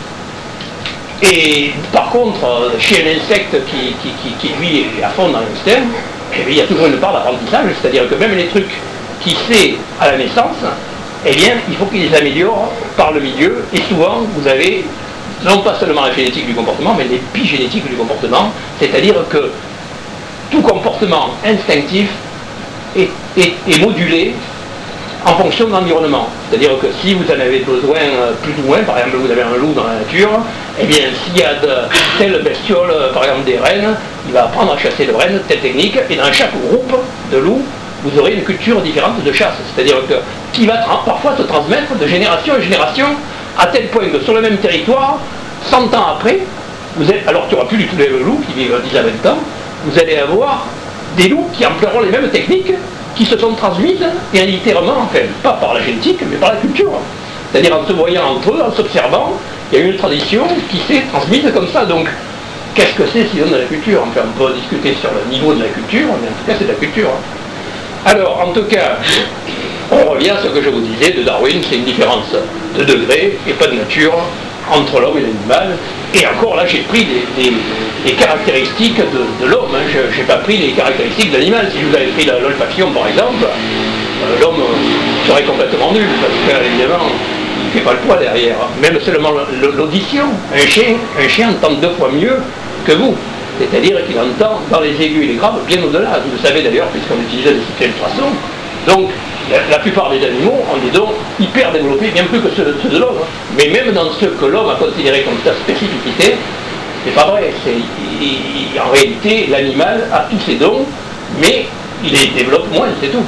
Et par contre, chez un insecte qui, qui, qui, qui lui est à fond dans l'instinct, eh bien, il y a toujours une part d'apprentissage, c'est-à-dire que même les trucs qu'il sait à la naissance, eh bien, il faut qu'il les améliore par le milieu, et souvent, vous avez non pas seulement la génétique du comportement, mais l'épigénétique du comportement, c'est-à-dire que tout comportement instinctif est, est, est modulé en fonction de l'environnement. C'est-à-dire que si vous en avez besoin plus ou moins, par exemple vous avez un loup dans la nature, eh bien s'il y a de telles bestioles, par exemple des rennes, il va apprendre à chasser le renne, telle technique, et dans chaque groupe de loups, vous aurez une culture différente de chasse. C'est-à-dire que qui va parfois se transmettre de génération en génération, à tel point que sur le même territoire, cent ans après, vous êtes, alors qu'il n'y aura plus du tout les loups qui vivent dix à vingt ans, vous allez avoir des loups qui emploieront les mêmes techniques, qui se sont transmises héréditairement, enfin, pas par la génétique, mais par la culture. C'est-à-dire en se voyant entre eux, en s'observant, il y a une tradition qui s'est transmise comme ça. Donc, qu'est-ce que c'est sinon de la culture? Enfin, on peut discuter sur le niveau de la culture, mais en tout cas, c'est de la culture. Alors, en tout cas, on revient à ce que je vous disais de Darwin, c'est une différence de degré et pas de nature entre l'homme et l'animal. Et encore là, j'ai pris des, des, des caractéristiques de, de l'homme, hein. Je n'ai pas pris les caractéristiques de l'animal. Si je vous avais pris l'olfaction, par exemple, euh, l'homme serait complètement nul, parce qu'évidemment, il ne fait pas le poids derrière. Même seulement l'audition. Un chien, un chien entend deux fois mieux que vous. C'est-à-dire qu'il entend dans les aigus et les graves bien au-delà. Vous le savez d'ailleurs, puisqu'on utilisait des systèmes de ultrasons. Donc, la, la plupart des animaux ont des dons hyper développés, bien plus que ceux, ceux de l'homme. Mais même dans ceux que l'homme a considérés comme sa spécificité, c'est pas vrai. Il, il, en réalité, l'animal a tous ses dons, mais il les développe moins, c'est tout.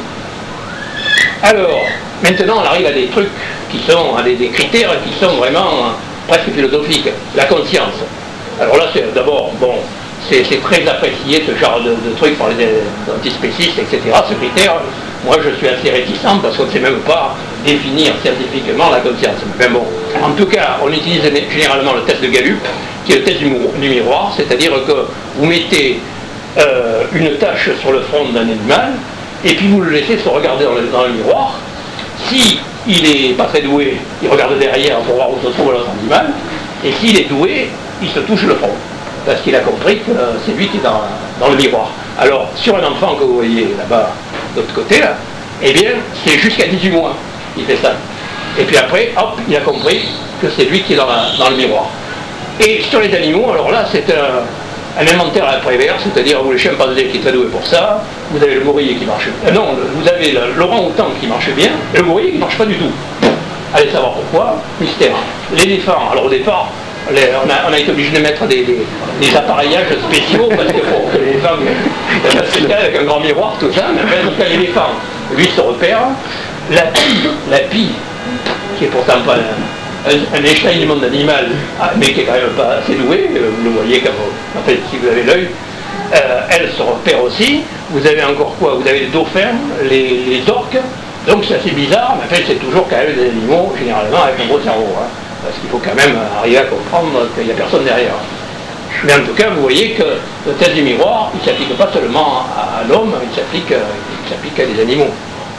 Alors, maintenant, on arrive à des trucs qui sont, à des, des critères qui sont vraiment presque philosophiques. La conscience. Alors là, c'est d'abord, bon, c'est très apprécié ce genre de, de trucs par les antispécistes, et cetera. Ce critère, moi je suis assez réticent parce qu'on ne sait même pas définir scientifiquement la conscience. Mais bon, en tout cas, on utilise généralement le test de Gallup, qui est le test du, du miroir, c'est-à-dire que vous mettez euh, une tache sur le front d'un animal, et puis vous le laissez se regarder dans le, dans le miroir. Si il n'est pas très doué, il regarde derrière pour voir où se trouve l'autre animal, et s'il est doué, il se touche le front. Parce qu'il a compris que euh, c'est lui qui est dans, dans le miroir. Alors, sur un enfant que vous voyez là-bas, de l'autre côté, là, eh bien, c'est jusqu'à dix-huit mois qu'il fait ça. Et puis après, hop, il a compris que c'est lui qui est dans, la, dans le miroir. Et sur les animaux, alors là, c'est un, un inventaire à la Prévert, c'est-à-dire vous les chimpanzés qui est très doué pour ça, vous avez le gorille qui marche bien. Euh, non, vous avez l'orang-outan qui marche bien, et le gorille qui ne marche pas du tout. Allez savoir pourquoi, mystère. L'éléphant, alors au départ, Les, on, a, on a été obligé de mettre des, des, des appareillages spéciaux parce que pour que l'éléphant c'était avec un grand miroir, tout ça, mais en tout cas l'éléphant, lui se repère. La pie, la pie, qui est pourtant pas un, un, un échelle du monde animal, mais qui est quand même pas assez doué, vous le voyez quand vous, en fait, si vous avez l'œil, euh, elle se repère aussi. Vous avez encore quoi? Vous avez les dauphins, les, les orques, donc c'est assez bizarre, mais en fait c'est toujours quand même des animaux généralement avec un gros cerveau. Hein. Parce qu'il faut quand même arriver à comprendre qu'il n'y a personne derrière. Mais en tout cas, vous voyez que le test du miroir, il ne s'applique pas seulement à l'homme, il s'applique à des animaux.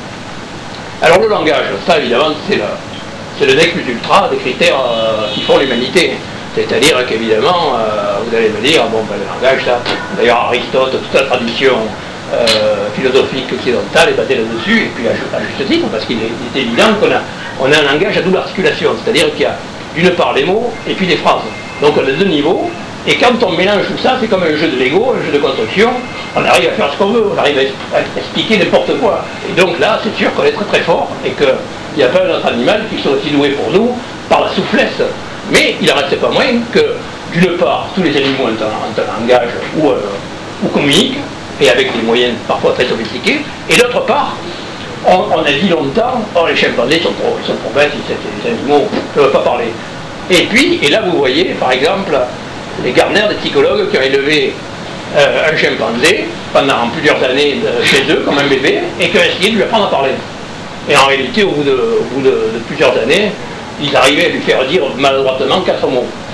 Alors le langage, ça évidemment, c'est le, le nec plus ultra des critères euh, qui font l'humanité. C'est-à-dire qu'évidemment, euh, vous allez me dire, bon, ben, le langage, ça, d'ailleurs Aristote, toute la tradition euh, philosophique occidentale est basée là-dessus, et puis à, à juste titre, parce qu'il est, est évident qu'on a, on a un langage à double articulation, c'est-à-dire qu'il y a d'une part les mots et puis des phrases. Donc on a deux niveaux, et quand on mélange tout ça, c'est comme un jeu de Lego, un jeu de construction, on arrive à faire ce qu'on veut, on arrive à expliquer n'importe quoi. Et donc là, c'est sûr qu'on est très très fort, et qu'il n'y a pas un autre animal qui soit aussi doué pour nous par la souplesse. Mais il n'en reste pas moins que, d'une part, tous les animaux ont un, ont un langage où, euh, où communiquent, et avec des moyens parfois très sophistiqués, et d'autre part, On, on a dit longtemps, or les chimpanzés sont trop, sont trop bêtes, les animaux ne peuvent pas parler. Et puis, et là vous voyez, par exemple, les Gardner, des psychologues qui ont élevé euh, un chimpanzé pendant plusieurs années de, chez eux, comme un bébé, et qui ont essayé de lui apprendre à parler. Et en réalité, au bout de, au bout de, de plusieurs années, ils arrivaient à lui faire dire maladroitement quatre mots.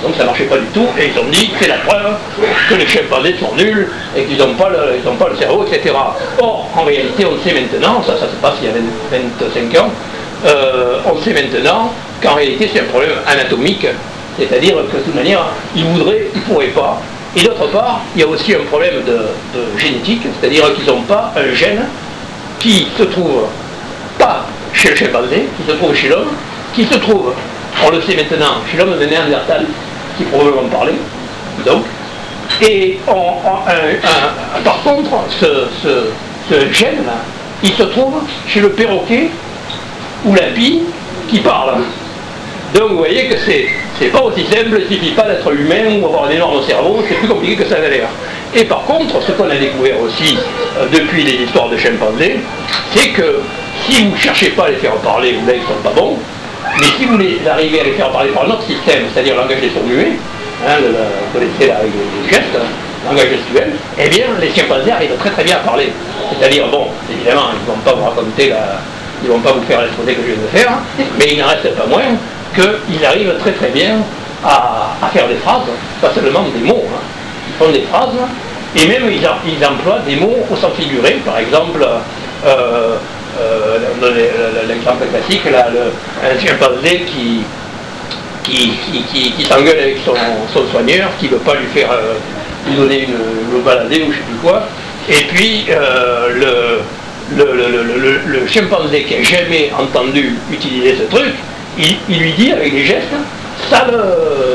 Donc ça ne marchait pas du tout, et ils ont dit, c'est la preuve que les chimpanzés sont nuls, et qu'ils n'ont pas, pas le cerveau, et cetera. Or, en réalité, on sait maintenant, ça, ça se passe il y a vingt-cinq ans, euh, on sait maintenant qu'en réalité c'est un problème anatomique, c'est-à-dire que de toute manière, ils voudraient, ils ne pourraient pas. Et d'autre part, il y a aussi un problème de, de génétique, c'est-à-dire qu'ils n'ont pas un gène qui se trouve pas chez le chimpanzé, qui se trouve chez l'homme, qui se trouve, on le sait maintenant, chez l'homme de Néandertal, qui probablement parlait, donc, et on, on, un, un, par contre, ce, ce, ce gène-là, il se trouve chez le perroquet ou la pie qui parle. Donc vous voyez que c'est c'est pas aussi simple, il ne suffit pas d'être humain ou avoir un énorme cerveau, c'est plus compliqué que ça n'a l'air. Et par contre, ce qu'on a découvert aussi euh, depuis les histoires de chimpanzés, c'est que si vous ne cherchez pas à les faire parler, là ils ne sont pas bons, mais si vous les arrivez à les faire parler par un autre système, c'est-à-dire le langage des sourds muets, hein, le, le, vous connaissez là avec les gestes, le langage gestuel, eh bien les chimpanzés arrivent très très bien à parler. C'est-à-dire, bon, évidemment, ils ne vont pas vous raconter la... ils ne vont pas vous faire l'exposé que je viens de faire, mais il n'en reste pas moins qu'ils arrivent très très bien à, à faire des phrases, pas seulement des mots, hein. Ils font des phrases, et même ils, a, ils emploient des mots au sens figuré, par exemple, euh, euh, l'exemple classique, là, le, un chimpanzé qui, qui, qui, qui, qui s'engueule avec son, son soigneur, qui ne veut pas lui faire euh, lui donner une, le balader ou je ne sais plus quoi, et puis euh, le, le, le, le, le, le chimpanzé qui n'a jamais entendu utiliser ce truc, Il, il lui dit avec des gestes, ça le,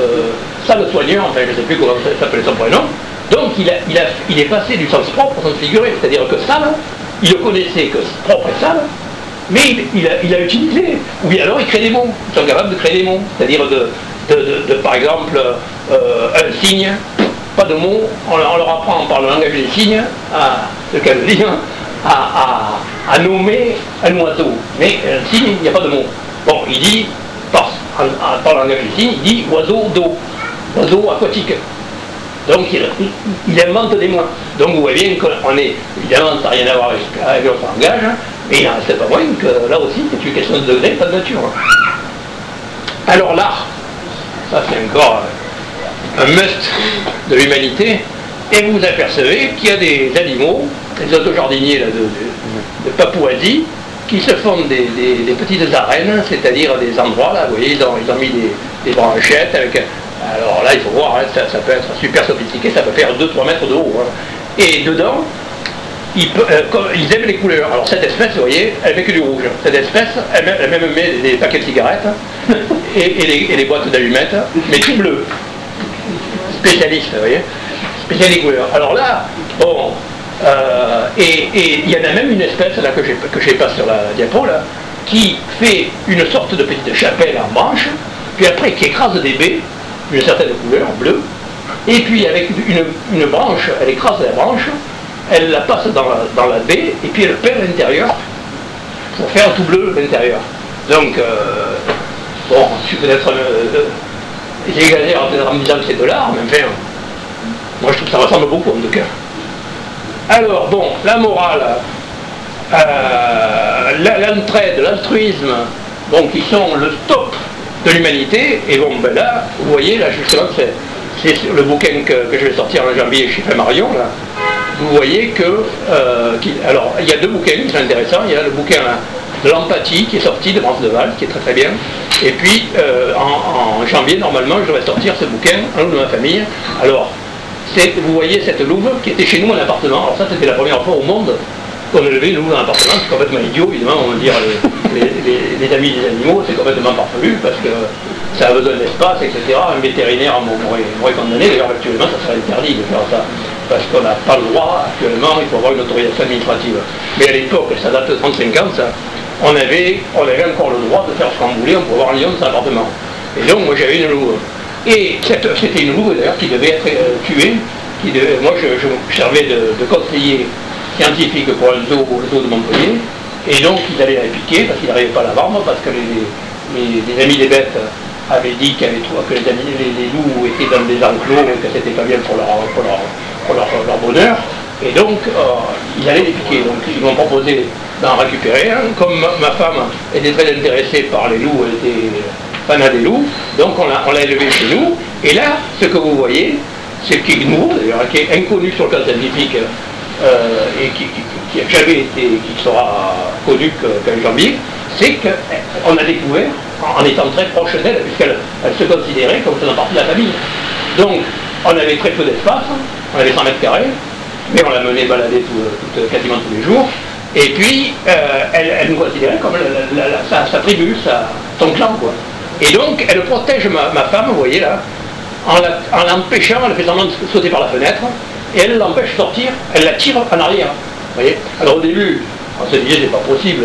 ça le soigneur, enfin je ne sais plus comment ça s'appelait son prénom, donc il, a, il, a, il est passé du sens propre au sens figuré, c'est-à-dire que sale, il le connaissait que propre et sale, mais il, il, a, il a utilisé, ou bien alors il crée des mots, ils sont capables de créer des mots, c'est-à-dire de, de, de, de par exemple euh, un signe, pas de mots, on, on leur apprend par le langage des signes, à, le cas de dire, à, à, à nommer un oiseau, mais un signe, il n'y a pas de mots. Bon, il dit, par, en, en, par le langage des signes, il dit oiseau d'eau, oiseau aquatique. Donc il, il, il invente des mots. Donc vous voyez bien qu'on est, évidemment, ça n'a rien à voir avec, avec notre langage, mais il n'en reste pas moins que là aussi, c'est une question de degré, pas de nature. Alors l'art, ça c'est encore un must de l'humanité, et vous apercevez qu'il y a des animaux, des auto-jardiniers là, de, de, de Papouasie, qui se font des, des, des petites arènes, c'est-à-dire des endroits, là, vous voyez, ils ont, ils ont mis des, des branchettes avec... Alors là, il faut voir, hein, ça, ça peut être super sophistiqué, ça peut faire deux trois mètres de haut. Hein. Et dedans, ils, peut, euh, comme, ils aiment les couleurs. Alors cette espèce, vous voyez, elle met que du rouge. Cette espèce, elle, elle même met des paquets de cigarettes et, et, les, et les boîtes d'allumettes, mais tout bleu. Spécialiste, vous voyez, spécialiste des couleurs. Alors là, bon... Euh, et il y en a même une espèce là que je n'ai pas sur la diapo là, qui fait une sorte de petite chapelle en branche, puis après qui écrase des baies d'une certaine couleur, bleue, et puis avec une, une branche, elle écrase la branche, elle la passe dans la, dans la baie, et puis elle perd l'intérieur pour faire tout bleu l'intérieur. Donc, euh, bon, je suis peut-être... Euh, j'exagère en me disant que c'est de l'art, mais enfin, moi je trouve que ça ressemble beaucoup en tout cas. Alors, bon, la morale, euh, l'entraide, l'altruisme, bon, qui sont le top de l'humanité, et bon, ben là, vous voyez, là, justement, c'est, c'est le bouquin que, que je vais sortir en janvier chez Flammarion, là, vous voyez que, euh, qui, alors, il y a deux bouquins qui sont intéressants, il y a le bouquin là, de l'empathie, qui est sorti de France de Val, qui est très très bien, et puis, euh, en, en janvier, normalement, je devrais sortir ce bouquin, un de ma famille, alors, vous voyez cette louve qui était chez nous en appartement. Alors ça c'était la première fois au monde qu'on élevait une louve en appartement. C'est complètement idiot, évidemment, on va dire les, les, les, les amis des animaux, c'est complètement farfelu parce que ça a besoin d'espace, et cetera. Un vétérinaire m'aurait condamné, d'ailleurs actuellement ça serait interdit de faire ça. Parce qu'on n'a pas le droit, actuellement, il faut avoir une autorisation administrative. Mais à l'époque, ça date de trente-cinq ans, ça, on, avait, on avait encore le droit de faire ce qu'on voulait, on pouvait avoir un lion dans son appartement. Et donc moi j'avais une louve. Et c'était une louve d'ailleurs qui devait être euh, tuée. Qui devait, moi je, je servais de, de conseiller scientifique pour le zoo, le zoo de Montpellier. Et donc ils allaient la piquer parce qu'ils n'arrivaient pas à la vendre parce que les, les, les amis des bêtes avaient dit qu'il y avait trop, que les, amis, les, les loups étaient dans des enclos et que c'était pas bien pour leur, pour leur, pour leur, leur bonheur. Et donc euh, ils allaient les piquer. Donc ils m'ont proposé d'en récupérer un. Comme ma, ma femme était très intéressée par les loups, elle était fanat des loups, donc on l'a, on l'a élevé chez nous, Et là, ce que vous voyez, c'est qui est nouveau d'ailleurs, qui est inconnu sur le plan scientifique euh, et qui n'a jamais été, qui sera connu qu'en janvier, c'est qu'on a découvert, en étant très proche d'elle, puisqu'elle elle se considérait comme faisant partie de la famille. Donc, on avait très peu d'espace, on avait cent mètres carrés, mais on la menait balader tout, tout, quasiment tous les jours. Et puis, euh, elle, elle nous considérait comme la, la, la, sa, sa tribu, sa, son clan, quoi. Et donc, elle protège ma, ma femme, vous voyez là, en l'empêchant, elle fait semblant de sauter par la fenêtre, et elle l'empêche de sortir, elle la tire en arrière. Vous voyez. Alors au début, on se disait c'est pas possible,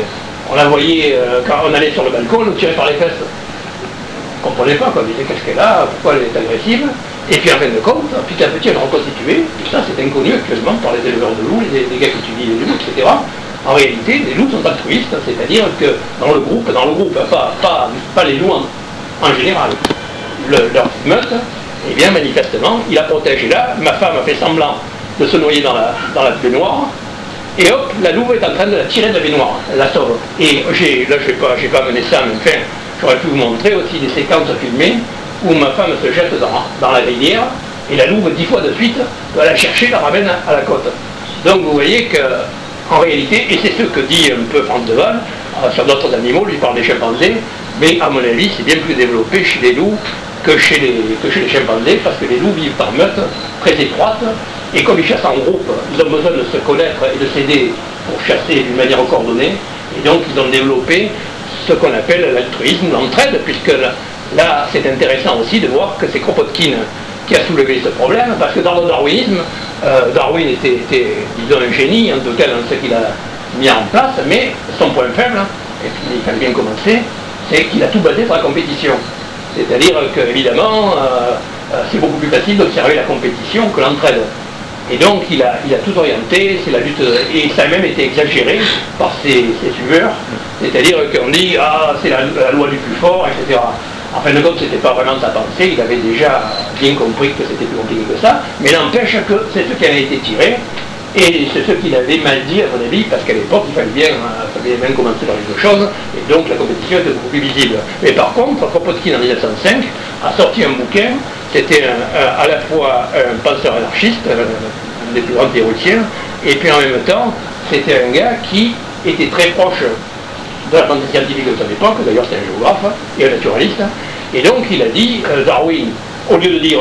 on la voyait euh, quand on allait sur le balcon, on nous tirait par les fesses. On ne comprenait pas, quoi. On disait qu'est-ce qu'elle a, pourquoi elle est agressive. Et puis en fin de compte, petit à petit elle reconstituait, et ça c'est inconnu actuellement par les éleveurs de loups, les, les gars qui étudient les loups, et cetera. En réalité, les loups sont altruistes, c'est-à-dire que dans le groupe, dans le groupe, pas, pas, pas les loups en, en général, le, leur meute, eh bien manifestement, il la protège. Et là, ma femme a fait semblant de se noyer dans la, dans la baignoire, et hop, la louve est en train de la tirer de la baignoire, elle la sauve. Et j'ai, là je n'ai pas, j'ai pas mené ça, mais enfin, j'aurais pu vous montrer aussi des séquences filmées où ma femme se jette dans, dans la rivière, et la louve, dix fois de suite, va la chercher, la ramène à la côte. Donc vous voyez que, en réalité, et c'est ce que dit un peu Franz de Waal, euh, sur d'autres animaux, lui parle des chimpanzés, mais à mon avis, c'est bien plus développé chez les loups que chez les, que chez les chimpanzés, parce que les loups vivent par meute très étroite, et comme ils chassent en groupe, ils ont besoin de se connaître et de s'aider pour chasser d'une manière coordonnée, et donc ils ont développé ce qu'on appelle l'altruisme, l'entraide, puisque là, là c'est intéressant aussi de voir que c'est Kropotkin qui a soulevé ce problème, parce que dans le darwinisme, euh, Darwin était, était, disons, un génie, en tout cas dans ce qu'il a mis en place, mais son point faible, et puis il fallait bien commencer, c'est qu'il a tout basé sur la compétition. C'est-à-dire qu'évidemment, euh, euh, c'est beaucoup plus facile d'observer la compétition que l'entraide. Et donc il a, il a tout orienté, c'est la lutte, et ça a même été exagéré par ses, ses suiveurs, c'est-à-dire qu'on dit « ah, c'est la, la loi du plus fort », et cetera. En fin de compte, ce n'était pas vraiment sa pensée, il avait déjà bien compris que c'était plus compliqué que ça, mais n'empêche que c'est ce qui avait été tiré, et c'est ce qu'il avait mal dit, à mon avis, parce qu'à l'époque, il fallait bien, euh, fallait bien commencer par quelque chose, et donc la compétition était beaucoup plus visible. Mais par contre, Kropotkin, en mille neuf cent cinq, a sorti un bouquin, c'était un, un, à la fois un penseur anarchiste, un des plus grands théoriciens, et puis en même temps, c'était un gars qui était très proche de la pensée scientifique de son époque, d'ailleurs c'est un géographe et un naturaliste, et donc il a dit, euh, Darwin, au lieu de dire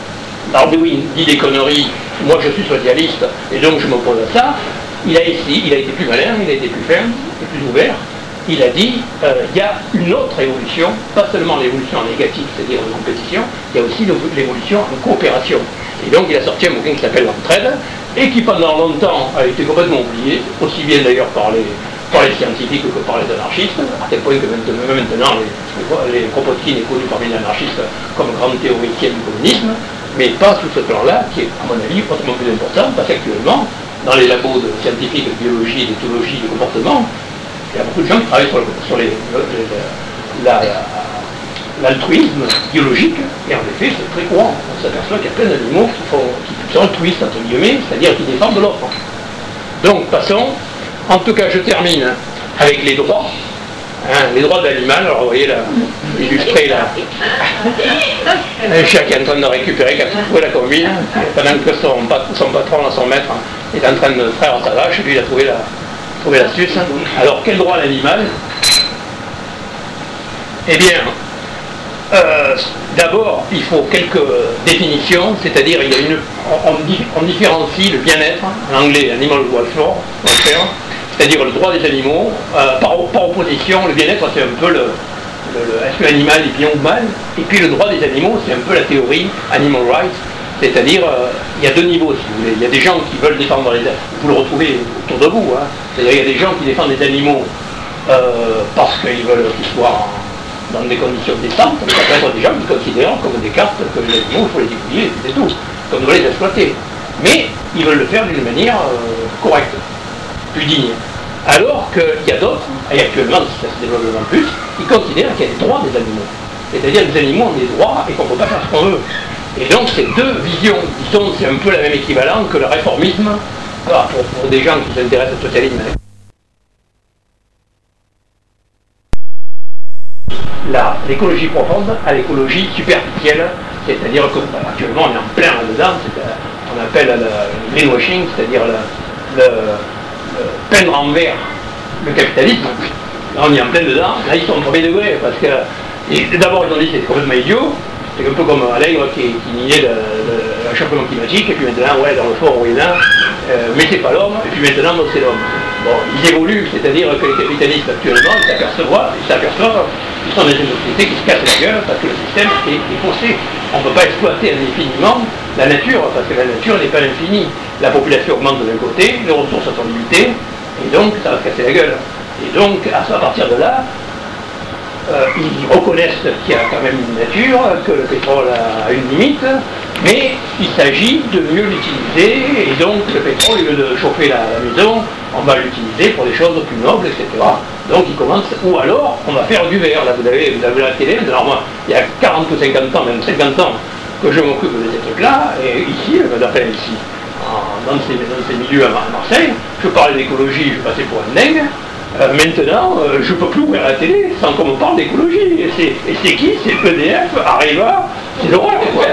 Darwin dit des conneries, moi je suis socialiste et donc je m'oppose à ça, il a, essayé, il a été plus malin, il a été plus ferme, et plus ouvert, il a dit, il euh, y a une autre évolution, pas seulement l'évolution en négatif, c'est-à-dire en compétition, il y a aussi l'évolution en coopération. Et donc il a sorti un bouquin qui s'appelle L'entraide, et qui pendant longtemps a été complètement oublié, aussi bien d'ailleurs par les, par les scientifiques que par les anarchistes, à tel point que maintenant, maintenant les, les Kropotkin est connu parmi les anarchistes comme grand théoricien du communisme, mais pas sous ce plan-là, qui est à mon avis autrement plus important, parce qu'actuellement, dans les labos de scientifiques, de biologie, d'éthologie, de comportement, il y a beaucoup de gens qui travaillent sur, le, sur les, l'altruisme biologique, et en effet c'est très courant. On s'aperçoit qu'il y a plein d'animaux qui, font, qui sont altruistes, entre guillemets, c'est-à-dire qui défendent l'autre. Donc passons, en tout cas je termine avec les droits, hein, les droits de l'animal. Alors vous voyez là, illustré là, un chat qui est en train de récupérer, qui a trouvé la combine, pendant que son, son patron, son maître, est en train de traire sa vache, lui il a trouvé la trouver l'astuce. Alors, quel droit à l'animal? Eh bien, euh, d'abord, il faut quelques définitions, c'est-à-dire, il y a une, on, on différencie le bien-être, en anglais, animal welfare, c'est-à-dire le droit des animaux, euh, par, par opposition, le bien-être, c'est un peu le, le, le est-ce que l'animal est bien ou mal, et puis le droit des animaux, c'est un peu la théorie animal rights, c'est-à-dire, euh, il y a deux niveaux, si vous voulez. Il y a des gens qui veulent défendre les animaux, vous le retrouvez autour de vous, hein. C'est-à-dire, il y a des gens qui défendent les animaux euh, parce qu'ils veulent qu'ils soient dans des conditions décentes, mais ça peut être des gens qui considèrent, comme Descartes, que les animaux, il faut les dépouiller, c'est tout, qu'on doit les exploiter. Mais ils veulent le faire d'une manière euh, correcte, plus digne. Alors qu'il y a d'autres, et actuellement ça se développe en plus, qui considèrent qu'il y a des droits des animaux. C'est-à-dire que les animaux ont des droits et qu'on ne peut pas faire ce qu'on veut. Et donc ces deux visions, disons, c'est un peu la même équivalent que le réformisme, alors, pour, pour des gens qui s'intéressent au socialisme. L'écologie profonde à l'écologie superficielle, c'est-à-dire qu'actuellement on est en plein là-dedans, on appelle le greenwashing, c'est-à-dire le, le, le peindre en vert le capitalisme. Là on est en plein dedans, là ils sont au premier degré, parce que et d'abord ils ont dit que c'est complètement idiot, c'est un peu comme Allègre qui, qui niait le, le, le réchauffement climatique, et puis maintenant, ouais, dans le fond, oui, là, euh, mais c'est pas l'homme, et puis maintenant, c'est l'homme. Bon, ils évoluent, c'est-à-dire que les capitalistes actuellement, ils s'aperçoivent, ils s'aperçoivent qu'ils sont dans une société qui se casse la gueule parce que le système est, est faussé. On ne peut pas exploiter indéfiniment la nature, parce que la nature n'est pas infinie. La population augmente de l'un côté, les ressources sont limitées, et donc ça va se casser la gueule. Et donc, à partir de là, Euh, ils reconnaissent qu'il y a quand même une nature, que le pétrole a une limite, mais il s'agit de mieux l'utiliser, et donc le pétrole, au lieu de chauffer la, la maison, on va l'utiliser pour des choses plus nobles, et cetera. Donc ils commencent, ou alors on va faire du verre. Là vous avez, vous avez la télé, alors moi, il y a quarante ou cinquante ans, même cinquante ans, que je m'occupe de ces trucs-là, et ici, enfin ici, en, dans, ces, dans ces milieux à Marseille, je parlais d'écologie, je passais pour un dingue. Euh, maintenant, euh, je ne peux plus ouvrir la télé sans qu'on me parle d'écologie. Et c'est, et c'est qui? C'est E D F, Areva, c'est l'horreur, quoi.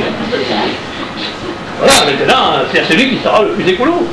Voilà, maintenant, c'est celui qui sera le plus écolo.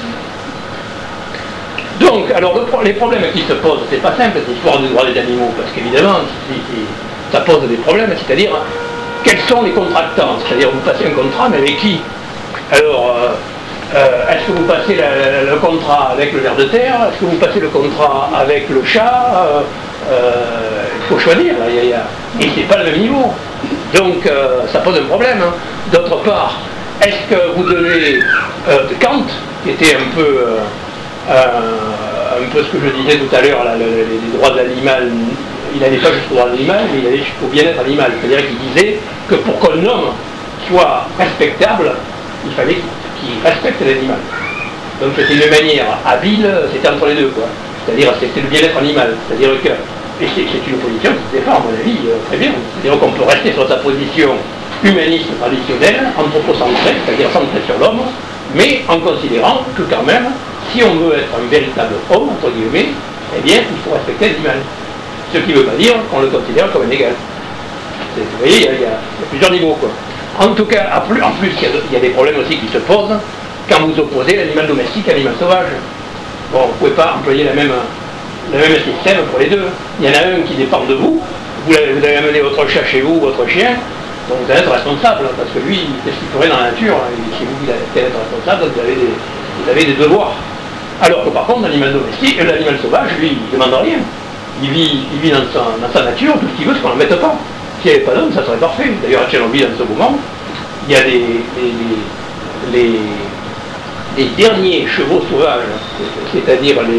Donc, alors, le pro- les problèmes qui se posent, c'est pas simple, cette histoire du droit des animaux, parce qu'évidemment, c'est, c'est, ça pose des problèmes, c'est-à-dire, quels sont les contractants? C'est-à-dire, vous passez un contrat, mais avec qui? Alors, euh, Euh, est-ce que vous passez la, la, le contrat avec le ver de terre? Est-ce que vous passez le contrat avec le chat? euh, euh, Il faut choisir, là, y a, y a... et c'est pas le même niveau. Donc euh, ça pose un problème. Hein. D'autre part, est-ce que vous donnez euh, de Kant, qui était un peu, euh, euh, un peu ce que je disais tout à l'heure, là, le, les, les droits de l'animal, il n'allait pas jusqu'au droit de l'animal, mais il allait jusqu'au bien-être animal. C'est-à-dire qu'il disait que pour qu'un homme soit respectable, il fallait qu'il qui respecte l'animal. Donc c'était une manière habile, c'était entre les deux, quoi. C'est-à-dire c'était le bien-être animal. C'est-à-dire que, et c'est, c'est une position qui se défend, à mon avis, euh, très bien. C'est-à-dire qu'on peut rester sur sa position humaniste traditionnelle, anthropocentrée, c'est-à-dire centrée sur l'homme, mais en considérant que quand même, si on veut être un véritable homme, entre guillemets, eh bien, il faut respecter l'animal. Ce qui ne veut pas dire qu'on le considère comme un égal. C'est, vous voyez, il y, y, y a plusieurs niveaux, quoi. En tout cas, en plus, en plus il, y a, il y a des problèmes aussi qui se posent quand vous opposez l'animal domestique à l'animal sauvage. Bon, vous ne pouvez pas employer la même, le même système pour les deux. Il y en a un qui dépend de vous, vous avez, vous avez amené votre chat chez vous, votre chien, donc vous allez être responsable, parce que lui, qu'est-ce qu'il ferait dans la nature? C'est vous qui allez être responsable, vous avez, des, vous avez des devoirs. Alors que par contre, l'animal domestique, l'animal sauvage, lui, il ne demande rien. Il vit, il vit dans, sa, dans sa nature, tout ce qu'il veut, c'est qu'on ne le mette pas. S'il n'y avait pas d'homme, ça serait parfait. D'ailleurs, à Tchernobyl, en ce moment, il y a des, les, les, les derniers chevaux sauvages, c'est-à-dire les...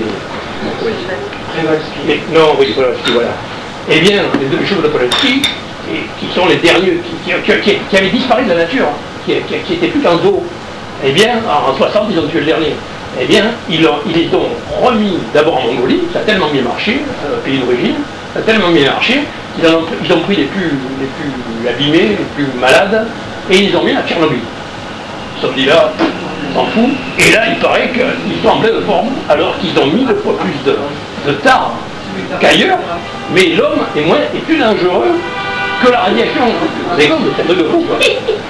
les non, oui, Polski, voilà. Eh bien, les deux chevaux de Polski, qui sont les derniers, qui, qui, qui, qui avaient disparu de la nature, qui n'étaient plus qu'en zoo, eh bien, en soixante, ils ont tué le dernier. Eh bien, ils, ont, ils les ont remis d'abord en Mongolie, ça a tellement bien marché, euh, pays d'origine, ça a tellement bien marché, ils ont, ils ont pris les plus, les plus abîmés, les plus malades, et ils les ont mis à Tchernobyl. Ils se sont dit là, on s'en fout. Et là, il paraît qu'ils sont en pleine forme, alors qu'ils ont mis deux fois plus de, de tard qu'ailleurs, mais l'homme est, moins, est plus dangereux que la radiation. C'est un truc de fou, quoi.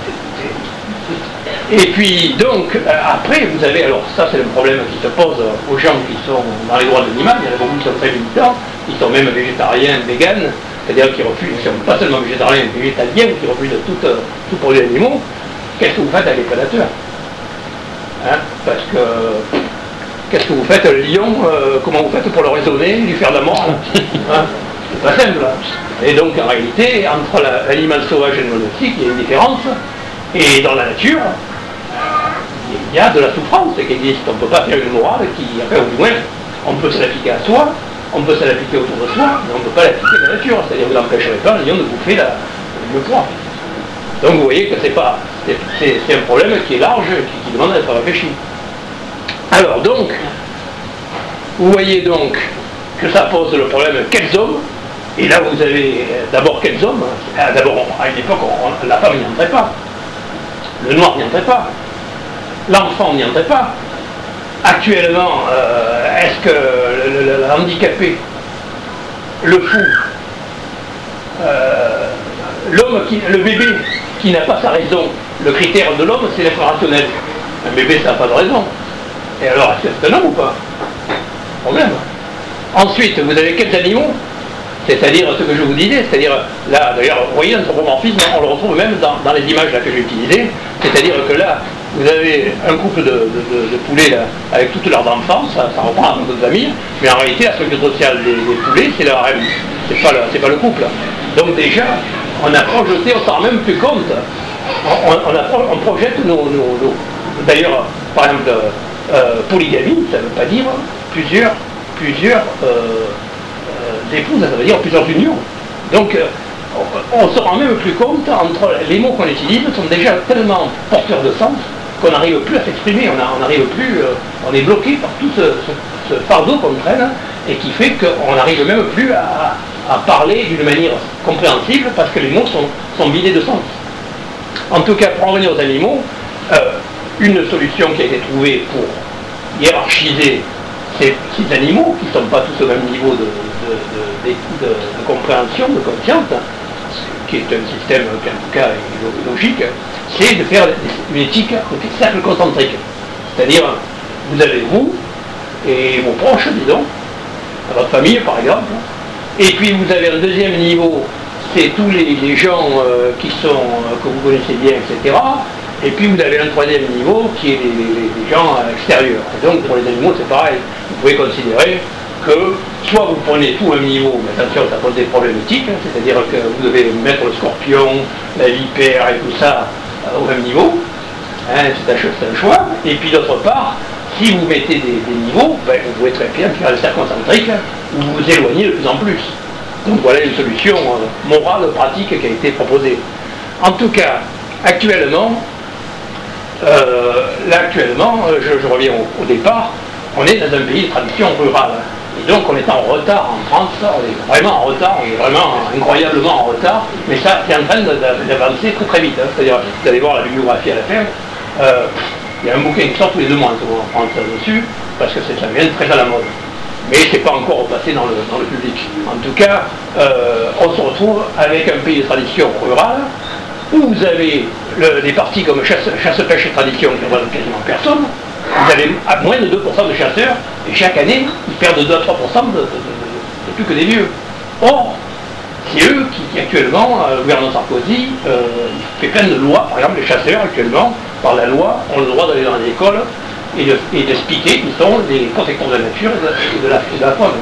Et puis, donc, euh, après, vous avez, alors ça c'est le problème qui se pose aux gens qui sont dans les droits de l'animal, il y en a beaucoup qui sont très militants, qui sont même végétariens, véganes, c'est-à-dire qui refusent, qui sont pas seulement végétariens, mais végétaliens, qui refusent tout, euh, tout produit d'animaux. Qu'est-ce que vous faites avec les prédateurs? Hein? Parce que, qu'est-ce que vous faites, le lion, euh, comment vous faites pour le raisonner, lui faire de la mort? Hein? C'est pas simple. Et donc, en réalité, entre la, l'animal sauvage et le domestique, il y a une différence, et dans la nature, il y a de la souffrance qui existe. On ne peut pas faire une morale qui, enfin, au moins, on peut se l'appliquer à soi, on peut se l'appliquer autour de soi, mais on ne peut pas l'appliquer à la nature. C'est-à-dire que vous n'empêcherez pas le lion de bouffer la, le poids. Donc vous voyez que c'est pas, c'est, c'est, c'est un problème qui est large, qui, qui demande d'être réfléchi. Alors donc, vous voyez donc que ça pose le problème quels hommes, et là vous avez d'abord quels hommes, d'abord à une époque on, la femme n'y entrait pas, le noir n'y entrait pas, l'enfant n'y entrait pas. Actuellement, euh, est-ce que le, le, le handicapé, le fou, euh, l'homme qui, le bébé qui n'a pas sa raison. Le critère de l'homme, c'est l'être rationnel. Un bébé, ça n'a pas de raison. Et alors, est-ce que c'est un homme ou pas? Problème. Ensuite, vous avez quels animaux? C'est-à-dire ce que je vous disais, c'est-à-dire, là, d'ailleurs, vous voyez, l'anthropomorphisme, on le retrouve même dans, dans les images là, que j'ai utilisées, c'est-à-dire que là, vous avez un couple de, de, de, de poulets là, avec toutes leurs enfants, ça, ça reprend à d'autres familles, mais en réalité, la structure sociale des, des poulets, c'est leur harem, c'est pas, le, c'est pas le couple. Donc déjà, on a projeté, on s'en rend même plus compte, on, on, a, on projette nos... nos, nos d'ailleurs, par exemple, euh, polygamie, ça ne veut pas dire plusieurs, plusieurs euh, euh, épouses, ça veut dire plusieurs unions. Donc, euh, on ne se rend même plus compte, entre les mots qu'on utilise sont déjà tellement porteurs de sens qu'on n'arrive plus à s'exprimer, on n'arrive plus, euh, on est bloqué par tout ce, ce, ce fardeau qu'on traîne et qui fait qu'on n'arrive même plus à, à parler d'une manière compréhensible parce que les mots sont, sont vidés de sens. En tout cas, pour en revenir aux animaux, euh, une solution qui a été trouvée pour hiérarchiser ces petits animaux, qui ne sont pas tous au même niveau de, de, de, de, de, de compréhension, de conscience, qui est un système qui en tout cas est logique, c'est de faire une éthique de cercle concentrique. C'est-à-dire, vous avez vous et vos proches, disons, votre famille par exemple, et puis vous avez un deuxième niveau, c'est tous les, les gens euh, qui sont, euh, que vous connaissez bien, et cetera. Et puis vous avez un troisième niveau qui est les, les, les gens extérieurs. Et donc pour les animaux c'est pareil. Vous pouvez considérer que soit vous prenez tout au même niveau, mais attention ça pose des problèmes éthiques, hein, c'est-à-dire que vous devez mettre le scorpion, la vipère et tout ça euh, au même niveau. Hein, c'est, un, c'est un choix. Et puis d'autre part, si vous mettez des, des niveaux, ben, vous pouvez très bien faire le cercle concentrique où vous vous éloignez de plus en plus. Donc voilà une solution euh, morale, pratique qui a été proposée. En tout cas, actuellement, Euh, là actuellement, je, je reviens au, au départ, on est dans un pays de tradition rurale. Et donc on est en retard en France, on est vraiment en retard, on est vraiment incroyablement en retard, mais ça c'est en train d'avancer très très vite. Hein. C'est-à-dire, vous allez voir la bibliographie à la fin, euh, il y a un bouquin qui sort tous les deux mois en France là-dessus, parce que ça vient très à la mode. Mais c'est pas encore repassé dans le, dans le public. En tout cas, euh, on se retrouve avec un pays de tradition rurale, où vous avez le, des partis comme chasse, chasse, pêche et tradition qui ne représentent quasiment personne, vous avez à moins de deux pour cent de chasseurs, et chaque année, ils perdent deux à trois pour cent de, de, de, de plus que des vieux. Or, c'est eux qui, qui actuellement, euh, le gouvernement Sarkozy, euh, fait plein de lois, par exemple les chasseurs actuellement, par la loi, ont le droit d'aller dans les écoles et, de, et d'expliquer qu'ils sont les protecteurs de la nature et de, et de, la, et de la faune.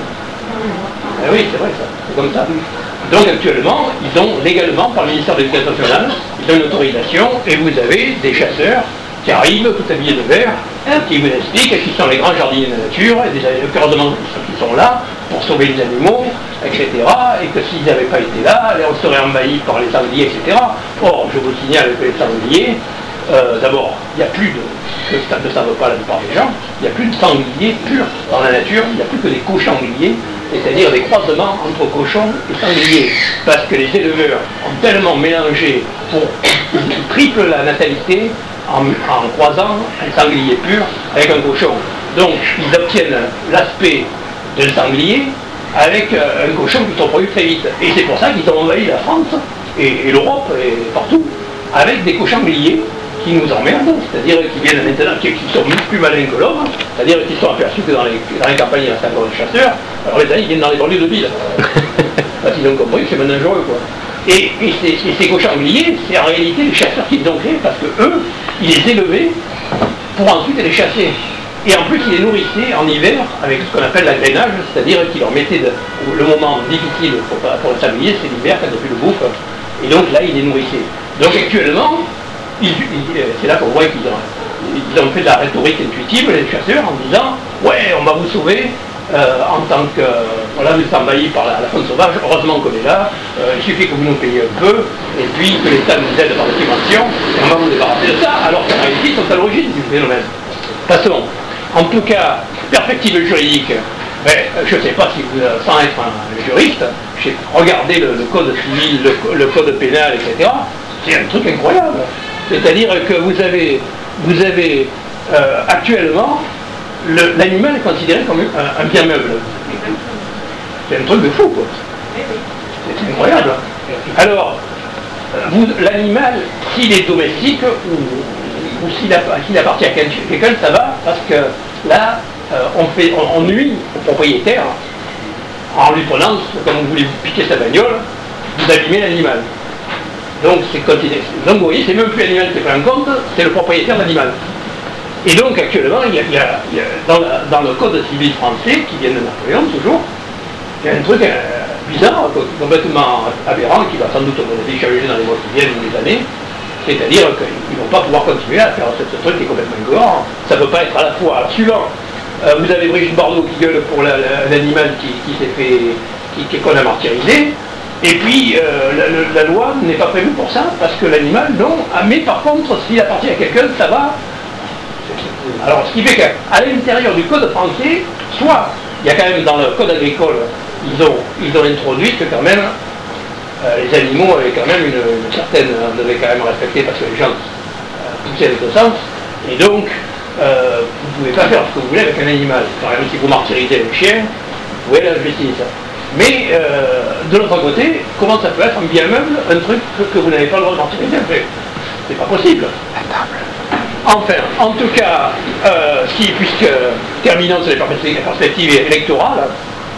Eh oui, c'est vrai ça, c'est comme ça. Donc actuellement, ils ont légalement, par le ministère de l'Éducation nationale, ils ont une autorisation et vous avez des chasseurs qui arrivent tout habillés de vert, qui vous expliquent qu'ils sont les grands jardiniers de la nature et des heureusement qui sont là pour sauver les animaux, et cetera. Et que s'ils n'avaient pas été là, on serait envahi par les sangliers, et cetera. Or, je vous signale que les sangliers, euh, d'abord, il n'y a plus de, que ça ne savent pas la plupart des gens, il n'y a plus de sangliers purs dans la nature, il n'y a plus que des cochongliers, c'est-à-dire des croisements entre cochons et sangliers, parce que les éleveurs ont tellement mélangé pour triple la natalité en, en croisant un sanglier pur avec un cochon. Donc ils obtiennent l'aspect d'un sanglier avec un cochon qui se reproduit très vite. Et c'est pour ça qu'ils ont envahi la France et, et l'Europe et partout avec des cochongliers qui nous emmerdent, c'est-à-dire qui viennent maintenant, qui, qui sont plus malins que l'homme, c'est-à-dire qu'ils sont aperçus que dans les, dans les campagnes, il reste encore des chasseurs, alors les amis viennent dans les banlieues de ville. Parce qu'ils ont compris que c'est maintenant dangereux, quoi. Et, et, ces, et ces cochongliers, c'est en réalité les chasseurs qui les ont créés, parce que eux, ils les élevaient pour ensuite les chasser. Et en plus, ils les nourrissaient en hiver avec ce qu'on appelle l'agrainage, c'est-à-dire qu'ils leur mettaient de, le moment difficile pour, pour le sanglier, c'est l'hiver, quand il n'y a plus de bouffe. Et donc là, ils les nourrissaient. Donc actuellement, Ils, ils, c'est là qu'on voit qu'ils ont, ils ont fait de la rhétorique intuitive, les chasseurs, en disant « Ouais, on va vous sauver euh, en tant que... Euh, voilà, vous êtes envahis par la, la faune sauvage, heureusement qu'on est là, euh, il suffit que vous nous payiez un peu, et puis que l'État nous aide par la subvention, et on va vous débarrasser de ça, alors qu'en réalité, ils sont à l'origine du phénomène. » Passons. En tout cas, perspective juridique, ben, je ne sais pas si vous, sans être un juriste, regardez le, le code civil, le, le code pénal, et cetera, c'est un truc incroyable. C'est-à-dire que vous avez, vous avez euh, actuellement, le, l'animal est considéré comme un, un bien meuble. C'est un truc de fou, quoi. C'est incroyable. Alors, vous, l'animal s'il est domestique ou, ou s'il s'il appartient à quelqu'un, ça va, parce que là, euh, on, fait, on, on nuit au propriétaire en lui prenant, comme vous voulez vous piquer sa bagnole, vous abîmez l'animal. Donc, c'est continué. Donc, vous voyez, c'est même plus l'animal qui est pris en compte, c'est le propriétaire de l'animal. Et donc, actuellement, il y a, il y a, il y a dans, la, dans le code civil français, qui vient de Napoléon toujours, il y a un truc euh, bizarre, complètement aberrant, qui va sans doute changer dans les mois qui viennent ou les années, c'est-à-dire qu'ils ne vont pas pouvoir continuer à faire ce, ce truc qui est complètement incohérent. Ça ne peut pas être à la fois. Alors, suivant, euh, vous avez Brigitte Bardot qui gueule pour l'animal qui, qui s'est fait, qui, qu'on a martyrisé, et puis euh, la, la loi n'est pas prévue pour ça, parce que l'animal, non. Ah, mais par contre, s'il appartient à quelqu'un, ça va. Alors, ce qui fait qu'à l'intérieur du code français, soit il y a quand même dans le code agricole, ils ont, ils ont introduit que quand même euh, les animaux avaient quand même une, une certaine, on devait quand même respecter parce que les gens euh, poussaient avec le sens, et donc euh, vous ne pouvez pas faire ce que vous voulez avec un animal. Par exemple, si vous martyrisez le chien, vous pouvez la justice. Mais euh, de l'autre côté, comment ça peut être un bien meuble, un truc que, que vous n'avez pas le droit de martyriser? C'est pas possible. Enfin, en tout cas, euh, si, puisque terminons sur les perspectives électorales,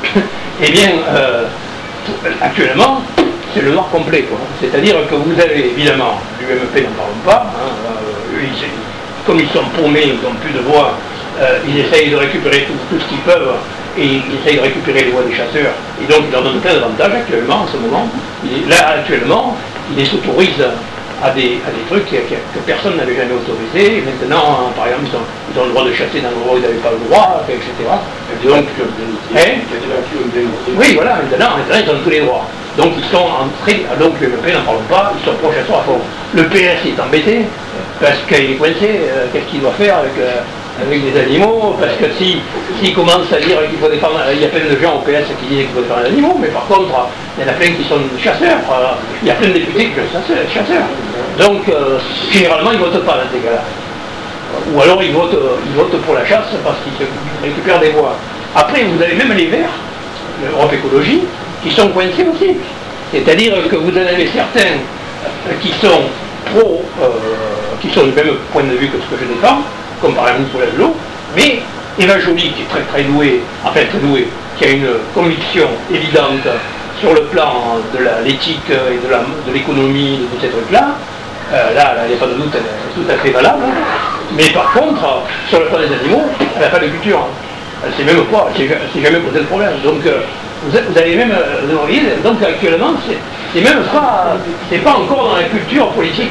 eh bien, euh, actuellement, c'est le noir complet. C'est-à-dire que vous avez évidemment, l'U M P n'en parlons pas, hein, euh, ils, comme ils sont paumés, ils n'ont plus de voix, euh, ils essayent de récupérer tout, tout ce qu'ils peuvent, et ils essayent de récupérer les voix des chasseurs, et donc ils leur donnent plein d'avantages actuellement, en ce moment. Et là, actuellement, ils les s'autorisent à des, à des trucs que, que, que personne n'avait jamais autorisé. Et maintenant, hein, par exemple, ils ont, ils ont le droit de chasser dans l'endroit où ils n'avaient pas le droit, et cetera. Et donc, hein, oui, voilà, maintenant, maintenant, ils ont tous les droits. Donc, ils sont entrés, donc le M P, n'en parlons pas, ils sont pro-chasseurs à fond. Le P S est embêté, parce qu'il est coincé, euh, qu'est-ce qu'il doit faire avec, euh, avec les animaux, parce que s'il si, si commence à dire qu'il faut défendre, il y a plein de gens au P S qui disent qu'il faut défendre les animaux, mais par contre, il y en a plein qui sont chasseurs, euh, il y a plein de députés qui sont chasseurs. Donc, euh, généralement, ils ne votent pas dans ces cas-là. Ou alors, ils votent, euh, ils votent pour la chasse parce qu'ils récupèrent des voix. Après, vous avez même les Verts, l'Europe Écologie, qui sont coincés aussi. C'est-à-dire que vous en avez certains euh, qui sont pro, euh, qui sont du même point de vue que ce que je défends, comme par exemple Nicolas Hulot, mais Eva Joly, qui est très très douée, enfin très douée, qui a une conviction évidente sur le plan de l'éthique et de l'économie, de, de ces trucs-là, euh, là, il n'y a pas de doute, elle est tout à fait valable, mais par contre, sur le plan des animaux, elle n'a pas de culture. Elle ne sait même pas, elle ne s'est jamais posé le problème. Donc, euh, vous, vous avez même, euh, vous voyez, donc actuellement, c'est même pas, c'est pas encore dans la culture politique.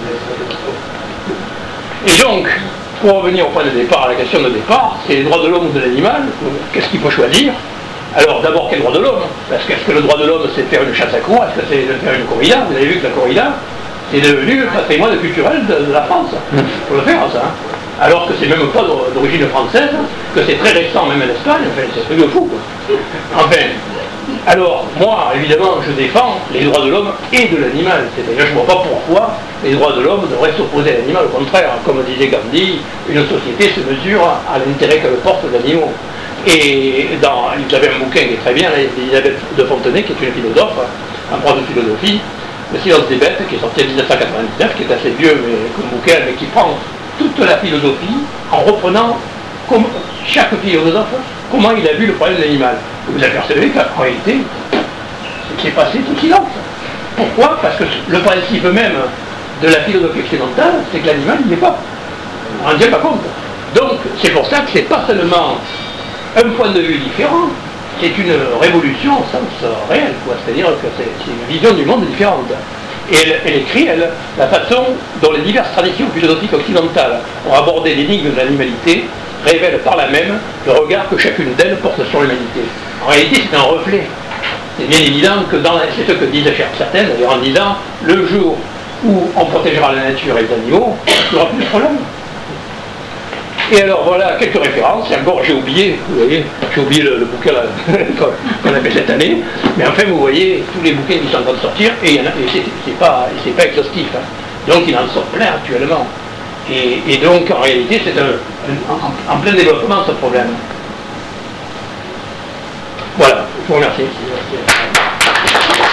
Et donc, pour revenir au point de départ, à la question de départ, c'est les droits de l'homme ou de l'animal, qu'est-ce qu'il faut choisir? Alors d'abord, quel droit de l'homme? Parce qu'est-ce que le droit de l'homme, c'est de faire une chasse à courre? Est-ce que c'est de faire une corrida? Vous avez vu que la corrida, c'est devenu le patrimoine culturel de, de la France. Il faut le faire, ça. Hein. Alors que c'est même pas d'origine française, que c'est très récent, même en Espagne, enfin, c'est un truc de fou, quoi. Enfin, alors, moi, évidemment, je défends les droits de l'homme et de l'animal. C'est-à-dire, je ne vois pas pourquoi les droits de l'homme devraient s'opposer à l'animal. Au contraire, comme disait Gandhi, une société se mesure à l'intérêt qu'elle porte aux animaux. Et dans, vous avez un bouquin qui est très bien, Elisabeth de Fontenay, qui est une philosophe, un prof de philosophie, Le silence des bêtes, qui est sorti en mille neuf cent quatre-vingt-dix-neuf, qui est assez vieux, mais comme bouquin, mais qui prend toute la philosophie en reprenant comme chaque philosophe comment il a vu le problème de l'animal. Vous apercevez qu'en réalité, c'est passé tout silence. Pourquoi? Parce que le principe même de la philosophie occidentale, c'est que l'animal n'y est pas. On ne tient pas compte. Donc, c'est pour ça que c'est pas seulement un point de vue différent, c'est une révolution au sens réel, quoi. C'est-à-dire que c'est une vision du monde différente. Et elle, elle écrit, elle, la façon dont les diverses traditions philosophiques occidentales ont abordé l'énigme de l'animalité révèle par là même le regard que chacune d'elles porte sur l'humanité. En réalité, c'est un reflet. C'est bien évident que dans c'est ce que disent certaines, d'ailleurs, en disant le jour où on protégera la nature et les animaux, il n'y aura plus de problème. Et alors voilà quelques références, et encore j'ai oublié, vous voyez, j'ai oublié le, le bouquin qu'on a fait cette année, mais enfin vous voyez tous les bouquins qui sont en train de sortir, et, et c'est pas, pas exhaustif, hein. Donc il en sort plein actuellement. Et, et donc en réalité c'est un, un, en, en plein développement ce problème. Voilà, je vous remercie.